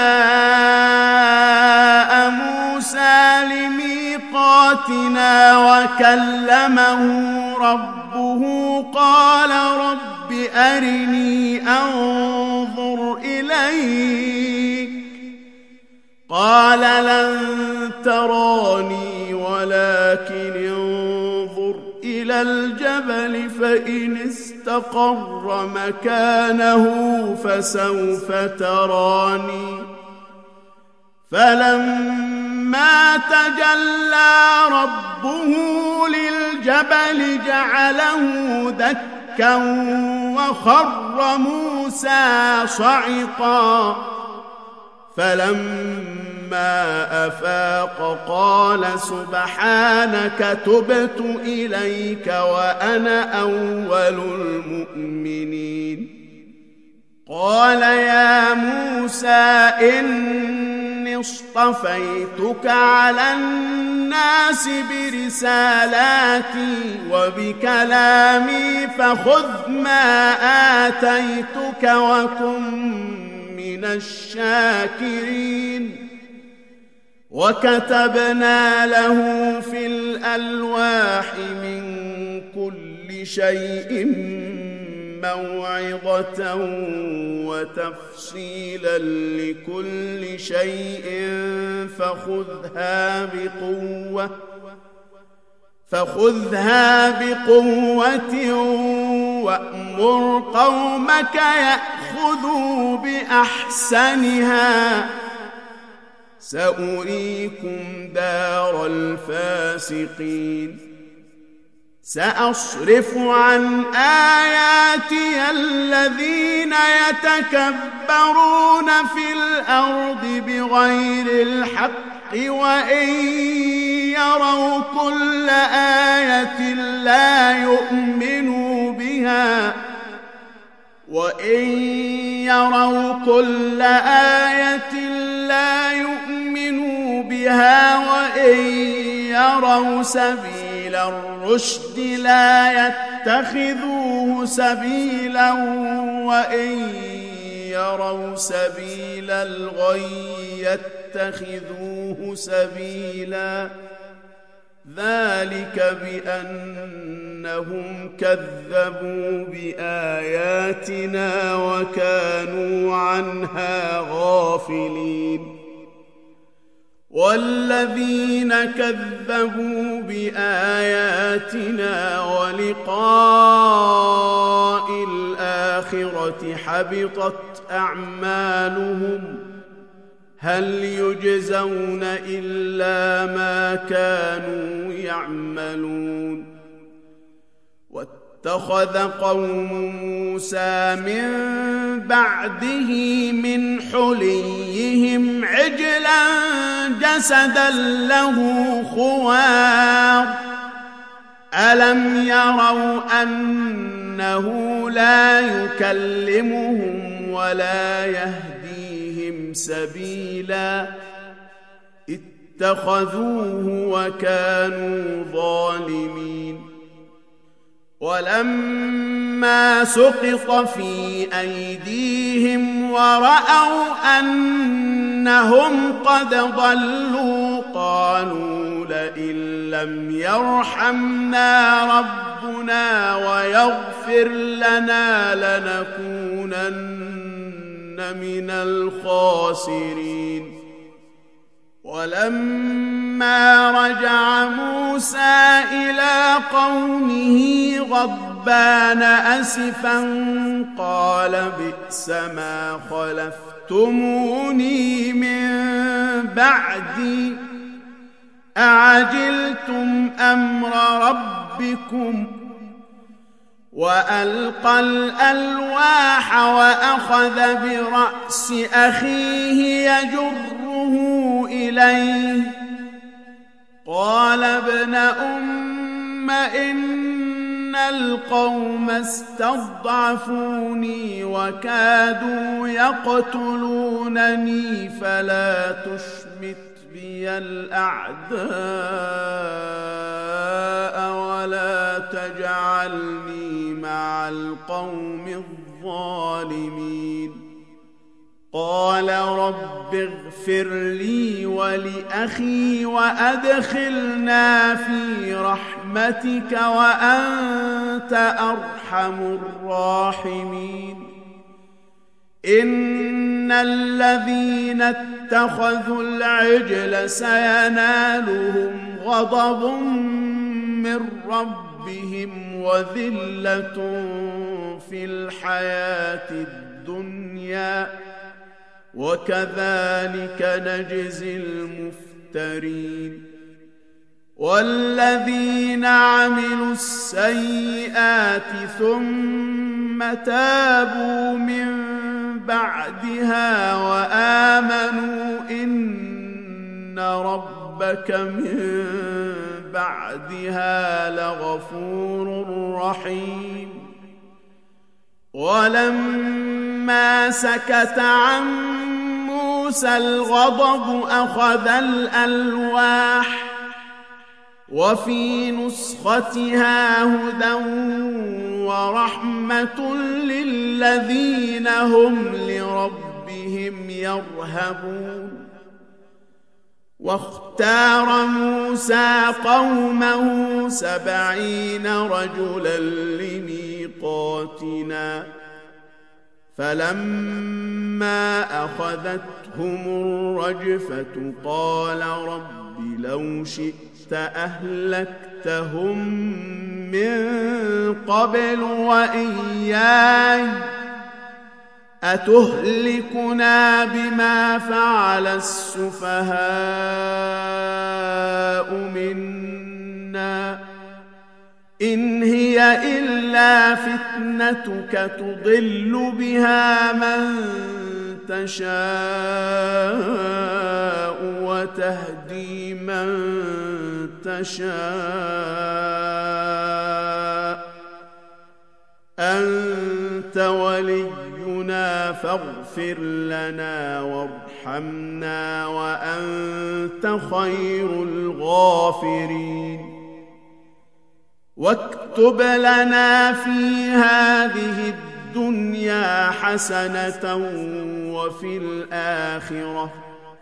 جاء موسى لميقاتنا وكلمه ربه قال رب أرني أنظر إليك قال لن تراني ولكن انظر إلى الجبل فإن استقر مكانه فسوف تراني. فلما تجلى ربه للجبل جعله دكا وخر موسى صعقا. فلما أفاق قال سبحانك تبت إليك وأنا أول المؤمنين. قال يا موسى إني اصطفيتك على الناس برسالاتي وبكلامي فخذ ما آتيتك وكن من الشاكرين. وكتبنا له في الألواح من كل شيء موعظة وتفصيلا لكل شيء فخذها بقوة وأمر قومك يأخذوا بأحسنها سأريكم دار الفاسقين. سأصرف عن آياتي الذين يتكبرون في الأرض بغير الحق وإن يروا كل آية لا يؤمنوا بها وإن يروا سبيل الرشد لا يتخذوه سبيلا وإن يروا سبيل الغي يتخذوه سبيلا. ذلك بأنهم كذبوا بآياتنا وكانوا عنها غافلين. والذين كذبوا بآياتنا ولقاء الآخرة حبطت أعمالهم هل يجزون إلا ما كانوا يعملون. واتخذ قوم موسى من بعده من حليهم عجلا جسدا له خوار ألم يروا أنه لا يكلمهم ولا يهديهم سبيلا اتخذوه وكانوا ظالمين. ولما سقط في أيديهم ورأوا أنهم قد ضلوا قالوا لئن لم يرحمنا ربنا ويغفر لنا لنكونن من الخاسرين. ولما رجع موسى إلى قومه غضبان أسفا قال بئس ما خلفتموني من بعدي أعجلتم أمر ربكم. وألقى الألواح وأخذ برأس أخيه يجره إليه قال ابن أم إن القوم استضعفوني وكادوا يقتلونني فلا تشمت بي الأعداء ولا تجعلني مع القوم الظالمين. قال رب اغفر لي ولأخي وأدخلنا في رحمتك وأنت أرحم الراحمين. إن الذين اتخذوا العجل سينالهم غضب من ربهم وذلة في الحياة الدنيا وكذلك نجزي المفترين. والذين عملوا السيئات ثم تابوا من بعدها وآمنوا إن ربك من بعدها لغفور رحيم. ولما سكت عن موسى الغضب أخذ الألواح وفي نسختها هدى ورحمة للذين هم لربهم يرهبون. واختار موسى قومه 70 رجلا لميقاتنا فلما أخذتهم الرجفة قال رب لو شئت أهلكتهم من قبل وإياي أتهلكنا بما فعل السفهاء منا إن هي إلا فتنتك تضل بها من تشاء وتهدي من تشاء أنت ولينا فاغفر لنا وارحمنا وأنت خير الغافرين. واكتب لنا في هذه الدنيا حسنة وفي الآخرة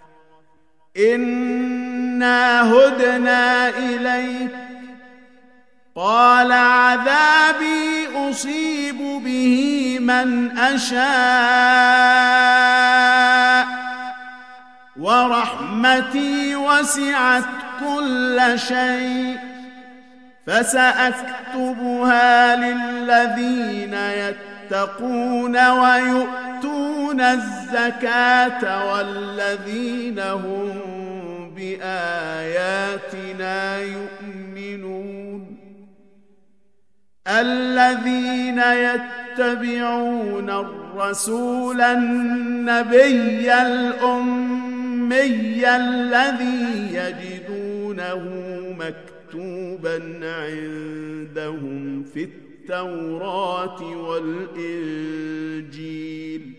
إنا هدنا إليك قال عذابي أصيب به من أشاء ورحمتي وسعت كل شيء فسأكتبها للذين يتقون ويؤتون الزكاة والذين هم بآياتنا يؤمنون. الذين يتبعون الرسول النبي الأمي الذي يجدونه مكتوبا عندهم في التوراة والإنجيل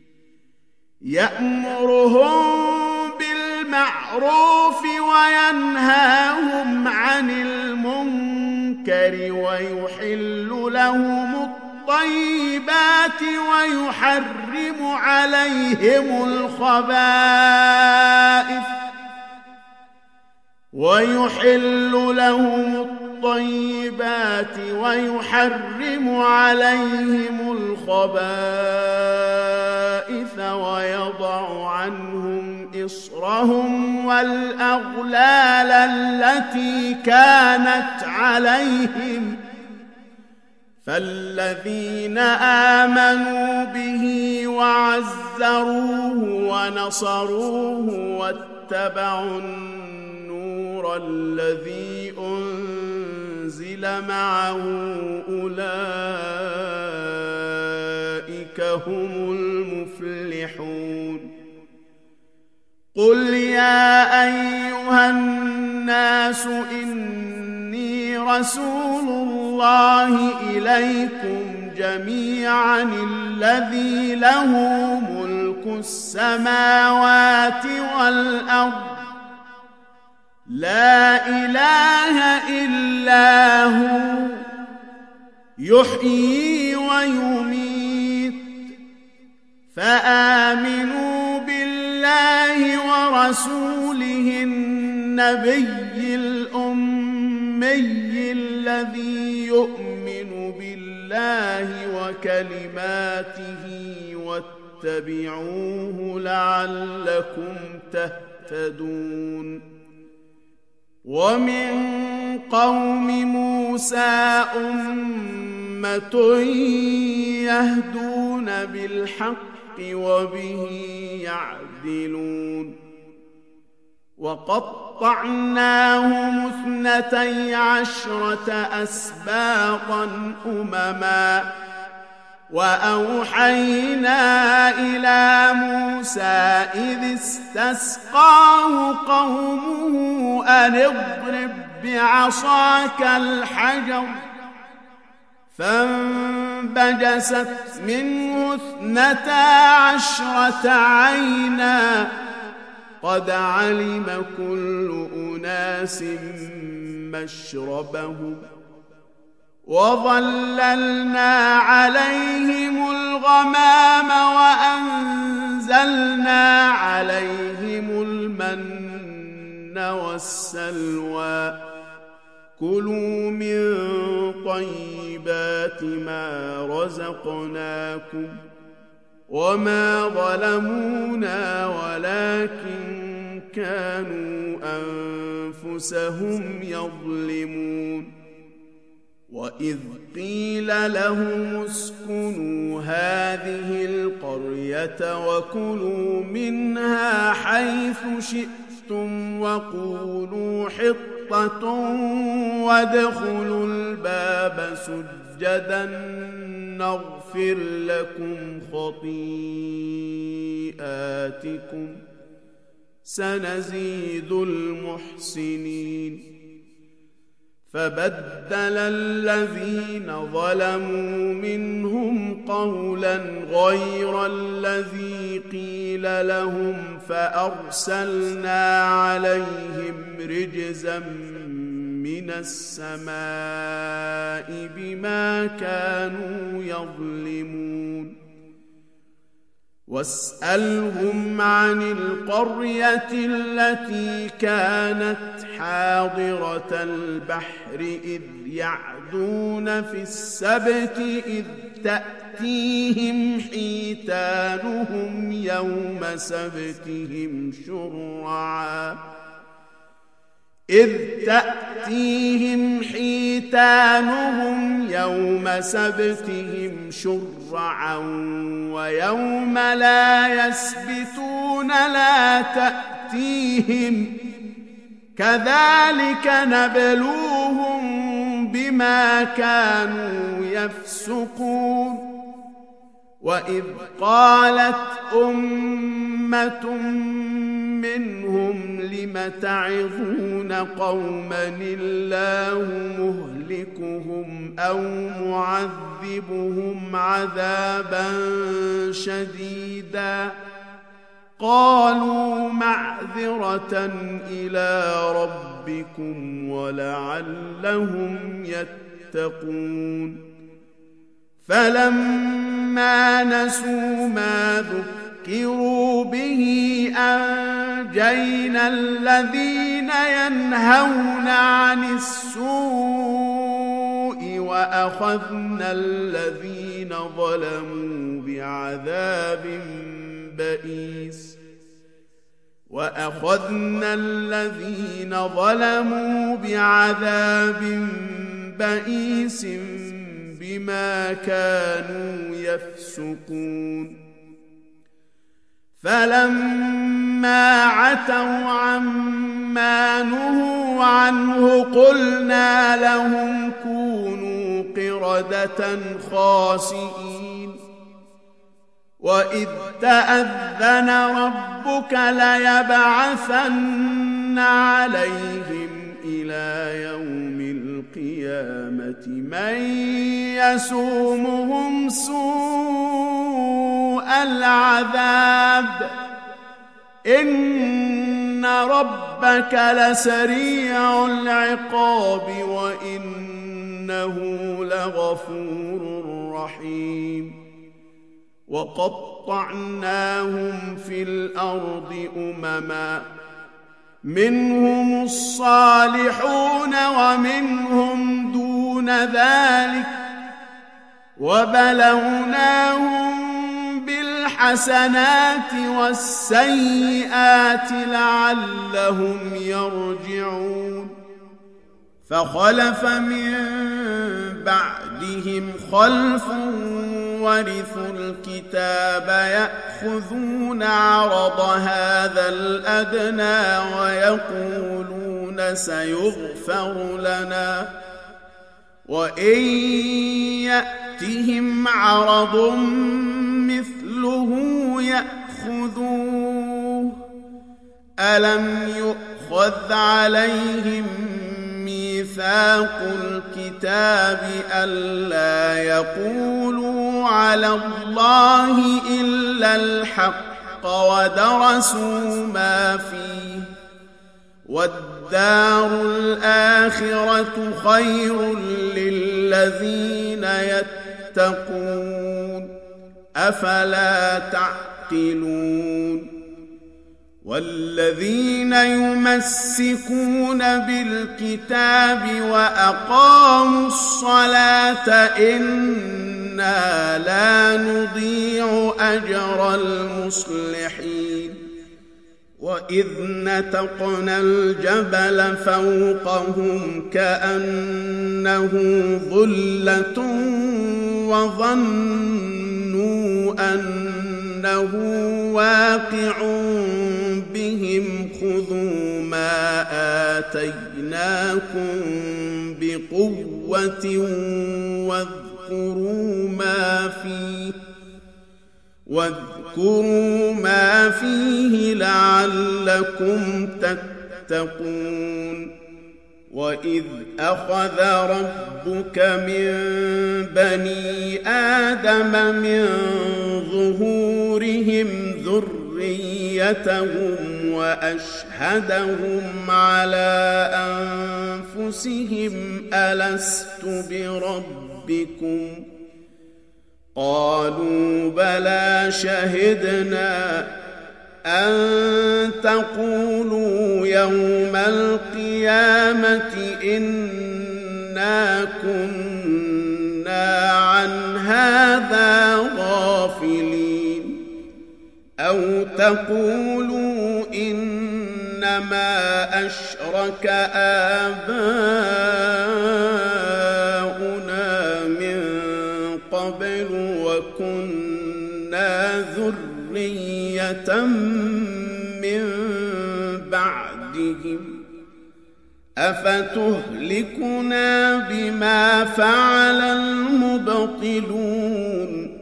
يأمرهم بالمعروف وينهاهم عن المنكر ويحل لهم الطيبات ويحرم عليهم الخبائث ويحل لهم الطيبات ويحرم عليهم الخبائث ويضع عنهم إصرهم والأغلال التي كانت عليهم فالذين آمنوا به وعزروه ونصروه واتبعوا النور الذي أنزل معه أولئك هم المفلحون قل يا أيها الناس إني رسول الله إليكم جميعا الذي له ملك السماوات والأرض لا إله إلا هو يحيي ويميت فآمنوا بالله ورسوله النبي الأمي الذي يؤمن بالله وكلماته واتبعوه لعلكم تهتدون ومن قوم موسى أمة يهدون بالحق وبه يعدلون وقطعناهم 12 أسباطا أمما وأوحينا إلى موسى إذ استسقاه قومه أن اضرب بعصاك الحجر فانبجست منه 12 عينا قد علم كل أناس مشربهم وظللنا عليهم الغمام وأنزلنا عليهم المن والسلوى كلوا من طيبات ما رزقناكم وما ظلمونا ولكن كانوا أنفسهم يظلمون وإذ قيل لهم اسكنوا هذه القرية وكلوا منها حيث شئتم وقولوا حطة وادخلوا الباب سجدا نغفر لكم خطيئاتكم سنزيد المحسنين فبدل الذين ظلموا منهم قولا غير الذي قيل لهم فأرسلنا عليهم رجزا من السماء بما كانوا يظلمون واسألهم عن القرية التي كانت حاضرة البحر إذ يعدون في السبت إذ تأتيهم حيتانهم يوم سبتهم شرعا ويوم لا يسبتون لا تأتيهم كذلك نبلوهم بما كانوا يفسقون وإذ قالت أمة منهم لم تعظون قوما الله مهلكهم أو معذبهم عذابا شديدا قالوا معذرة إلى ربكم ولعلهم يتقون فلما نسوا ما ذكروا ذكروا به أنجينا الذين ينهون عن السوء وأخذنا الذين ظلموا بعذاب بئيس بما كانوا يفسقون فلما عتوا عما نهوا عنه قلنا لهم كونوا قردة خاسئين وإذ تأذن ربك ليبعثن عليهم إلى يوم القيامة من يسومهم سوء العذاب إن ربك لسريع العقاب وإنه لغفور رحيم وقطعناهم في الأرض أمما منهم الصالحون ومنهم دون ذلك وبلوناهم بالحسنات والسيئات لعلهم يرجعون فخلف من بعدهم خلف ورثوا الكتاب يأخذون عرض هذا الأدنى ويقولون سيغفر لنا وإن يأتهم عرض مثله يأخذوه ألم يؤخذ عليهم ميثاق الكتاب ألا يقولوا على الله إلا الحق ودرسوا ما فيه والدار الآخرة خير للذين يتقون أفلا تعقلون والذين يمسكون بالكتاب وأقاموا الصلاة إنا لا نضيع أجر المصلحين وإذ نتقنا الجبل فوقهم كأنه ظلة وظنوا أنه واقع بهم خذوا ما آتيناكم بقوة واذكروا ما فيه لعلكم تتقون وإذ أخذ ربك من بني آدم من ظهورهم ذريتهم وأشهدهم على أنفسهم ألست بربكم قالوا بلى شهدنا أن تقولوا يوم القيامة إنا كنا عن هذا غافلين أو تقولوا إنما أشرك آباؤنا من قبل وكنا ذرية من بعدهم أفتهلكنا بما فعل المبطلون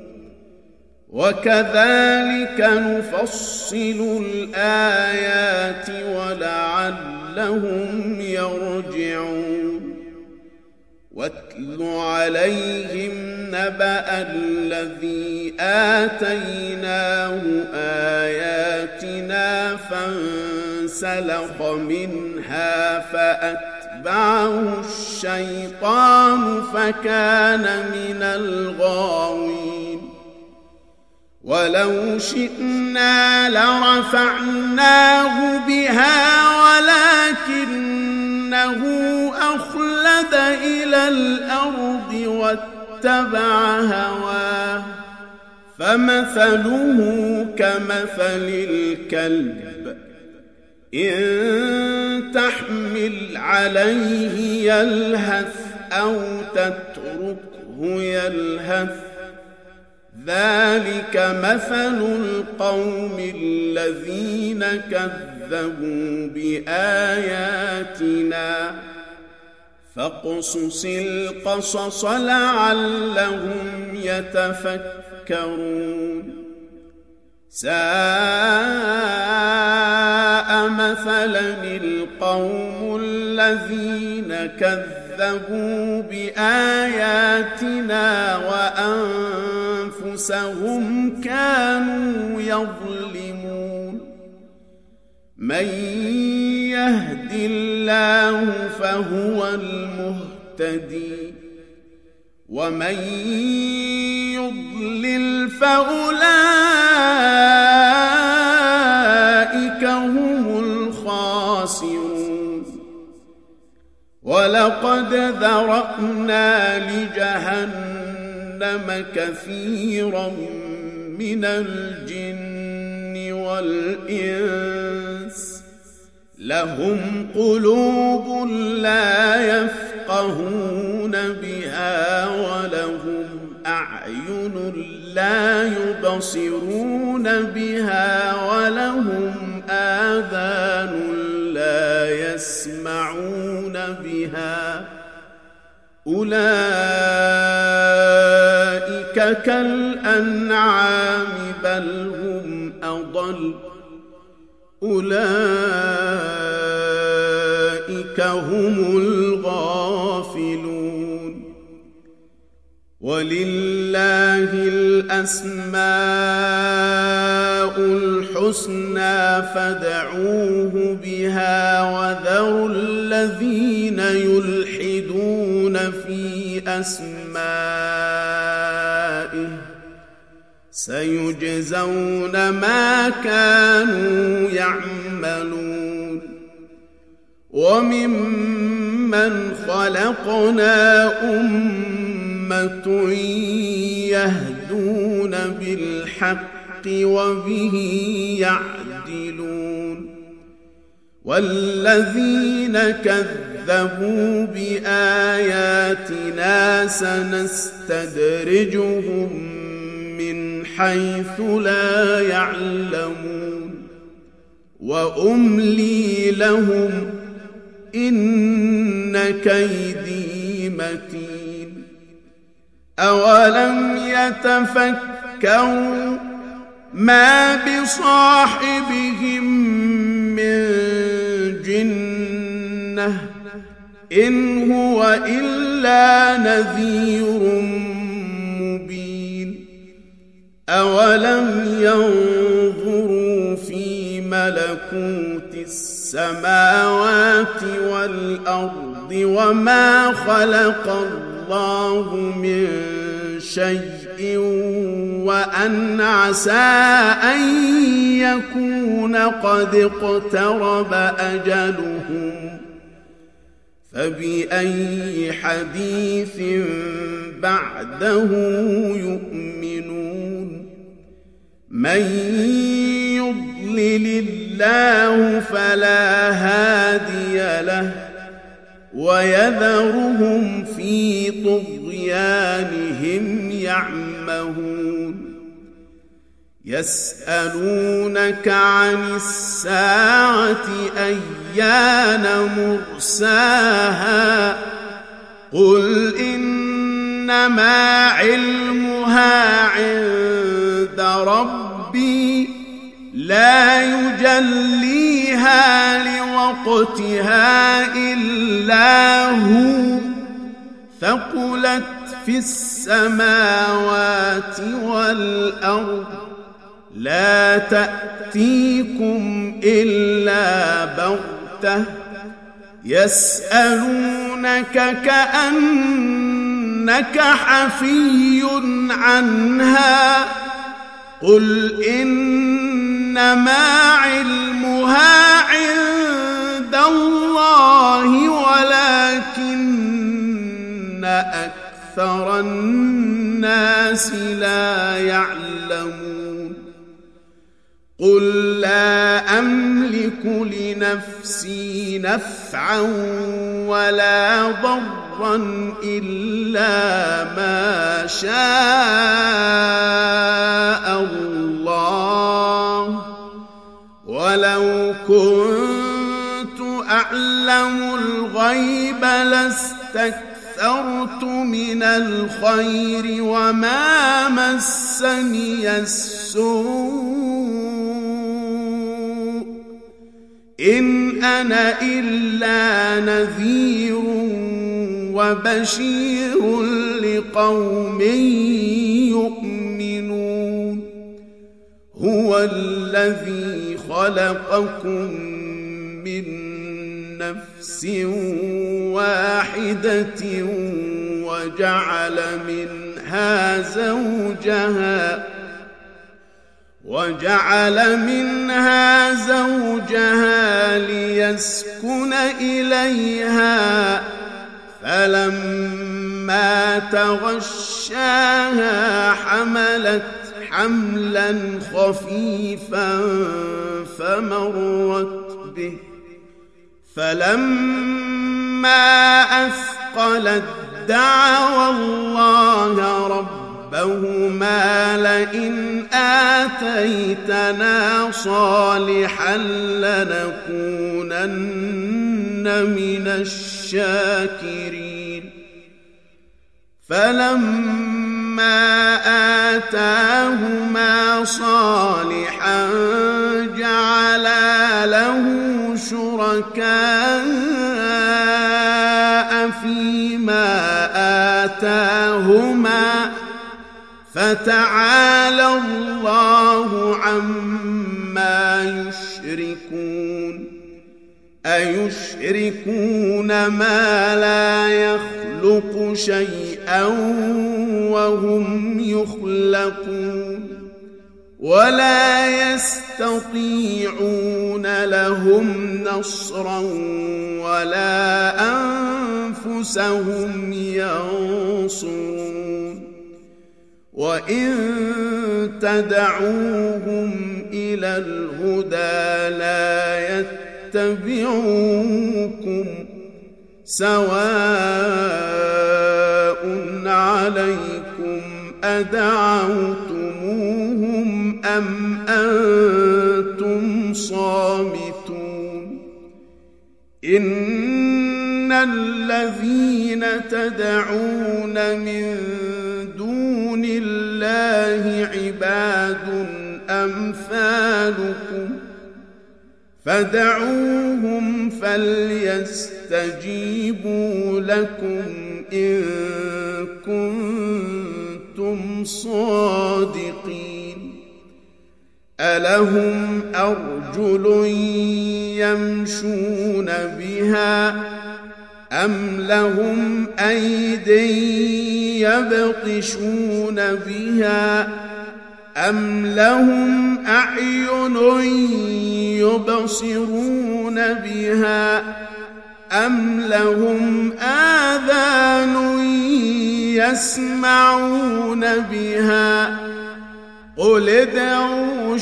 وكذلك نفصل الآيات ولعلهم يرجعون واتل عليهم نبأ الذي آتيناه آياتنا فانسلخ منها فأتبعه الشيطان فكان من الغاوين ولو شئنا لرفعناه بها ولكنه أخلد إلى الأرض واتبع هواه فمثله كمثل الكلب إن تحمل عليه يلهث أو تتركه يلهث ذلك مثل القوم الذين كذبوا بآياتنا فاقصص القصص لعلهم يتفكرون ساء مثلا القوم الذين كذبوا بآياتنا وأنفسهم كانوا يظلمون من يهد الله فهو المهتدي ومن يضلل فأولئك هم الخاسرون ولقد ذرأنا لجهنم كثيرا من الجن والإنس لهم قلوب لا يفقهون بها ولهم أعين لا يبصرون بها ولهم آذان لا يسمعون بها أولئك كالأنعام بل هم أضل أولئك هم الغافلون ولله الأسماء الحسنى فادعوه بها وذروا الذين يلحدون في أسمائه سيجزون ما كانوا يعملون وممن خلقنا أمة يهدون بالحق وبه يعدلون والذين كذبوا بآياتنا سنستدرجهم من حيث لا يعلمون وأملي لهم إن كيدي متين أولم يتفكروا ما بصاحبهم من جنة إن هو إلا نذير مبين أولم ينظروا في ملكوت السماوات والأرض وما خلق الله من شيء وأن عسى أن يكون قد اقترب أجلهم فبأي حديث بعده يؤمنون من يضلل الله فلا هادي له ويذرهم في طغيانهم يعمهون يسألونك عن الساعة أيان مرساها قل إنما علمها عند ربي لا يجليها لوقتها إلا هو ثقلت في السماوات والأرض لا تأتيكم إلا بغتة يسألونك كأنك حفي عنها قل إنما علمها عند الله ولكن أكثر الناس لا يعلمون قل لا أملك لنفسي نفعا ولا ضرا إلا ما شاء الله ولو كنت أعلم الغيب لاستكثرت من الخير وما مسني السوء إن أنا إلا نذير وبشير لقوم يؤمنون هو الذي خلقكم من نفس واحدة وجعل منها زوجها ليسكن إليها فلما تغشاها حملت حملا خفيفا فمرت به فلما أثقلت دعوا الله ربهما لئن آتيتنا صالحا لنكونن من الشاكرين فلما آتاهما صالحا جعلا له شركاء فيما آتاهما فتعالى الله عما يشركون أيشركون ما لا يخلق شيئا وهم يخلقون ولا يستطيعون لهم نصرا ولا أنفسهم ينصرون وإن تدعوهم إلى الهدى لا يتبعوكم سواء عليكم أدعوتموهم أم أنتم صامتون إن الذين تدعون من دون الله عباد أمثالكم فدعوهم فليستجيبوا لكم إن كنتم صادقين ألهم أرجل يمشون بها أم لهم أيدي يبطشون بها أم لهم أعين يبصرون بها أم لهم آذان يسمعون بها قل ادعوا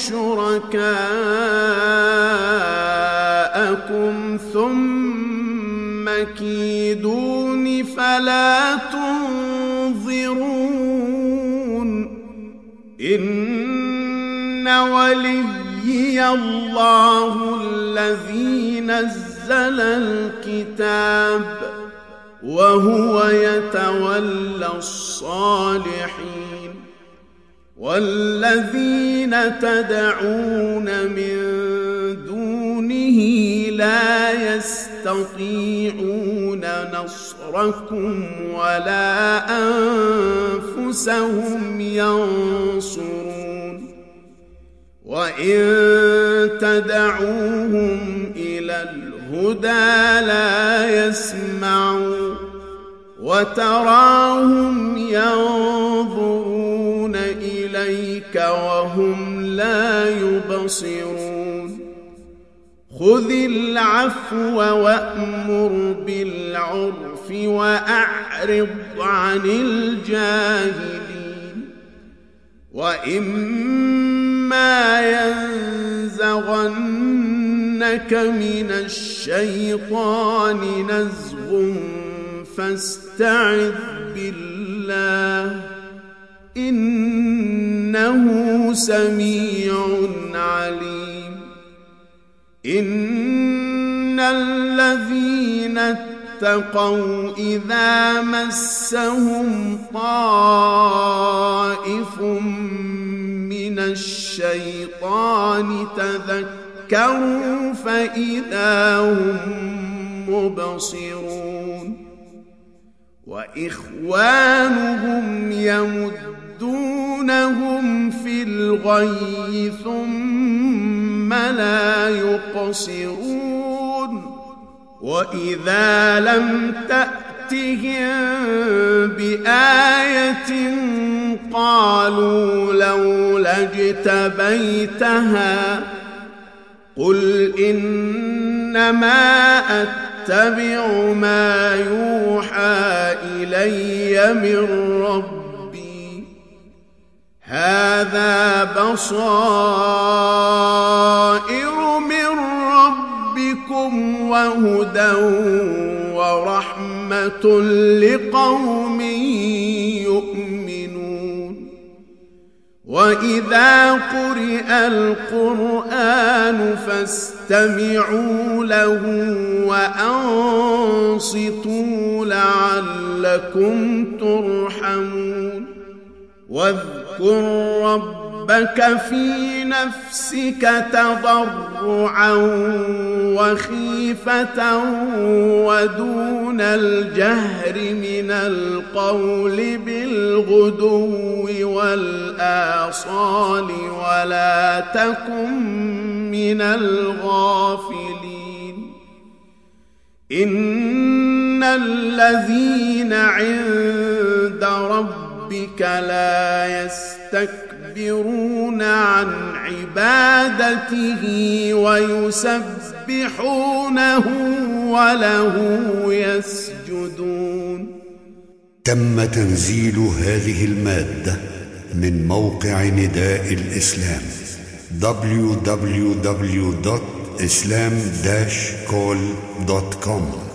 شركاءكم ثم كيدون فلا تنظرون إن وليي الله الذي نزل الكتاب وهو يتولى الصالحين والذين تدعون من دونه لا يستطيعون نصركم ولا أنفسهم ينصرون وإن تدعوهم إلى الهدى لا يسمعون وتراهم ينظرون إلى إليك وهم لا يبصرون خذ العفو وأمر بالعرف وأعرض عن الجاهلين وإما ينزغنك من الشيطان نزغ فاستعذ بالله إنه سميع عليم إن الذين اتقوا إذا مسهم طائف من الشيطان تذكروا فإذا هم مبصرون وإخوانهم يمدونهم في الغي ثم لا يقصرون وإذا لم تأتهم بآية قالوا لولا اجتبيتها قل إنما أتبع ما يوحى إلي من ربي هذا بصائر من ربكم وهدى ورحمة لقوم يؤمنون وإذا قرئ القرآن فاستمعوا له وأنصتوا لعلكم ترحمون واذكر ربك في نفسك تضرعا وخيفة ودون الجهر من القول بالغدو والآصال ولا تكن من الغافلين إن الذين عند ربك لا يستكبرون عن عبادته ويسبحونه وله يسجدون. تم تنزيل هذه المادة من موقع نداء الإسلام www.islam-call.com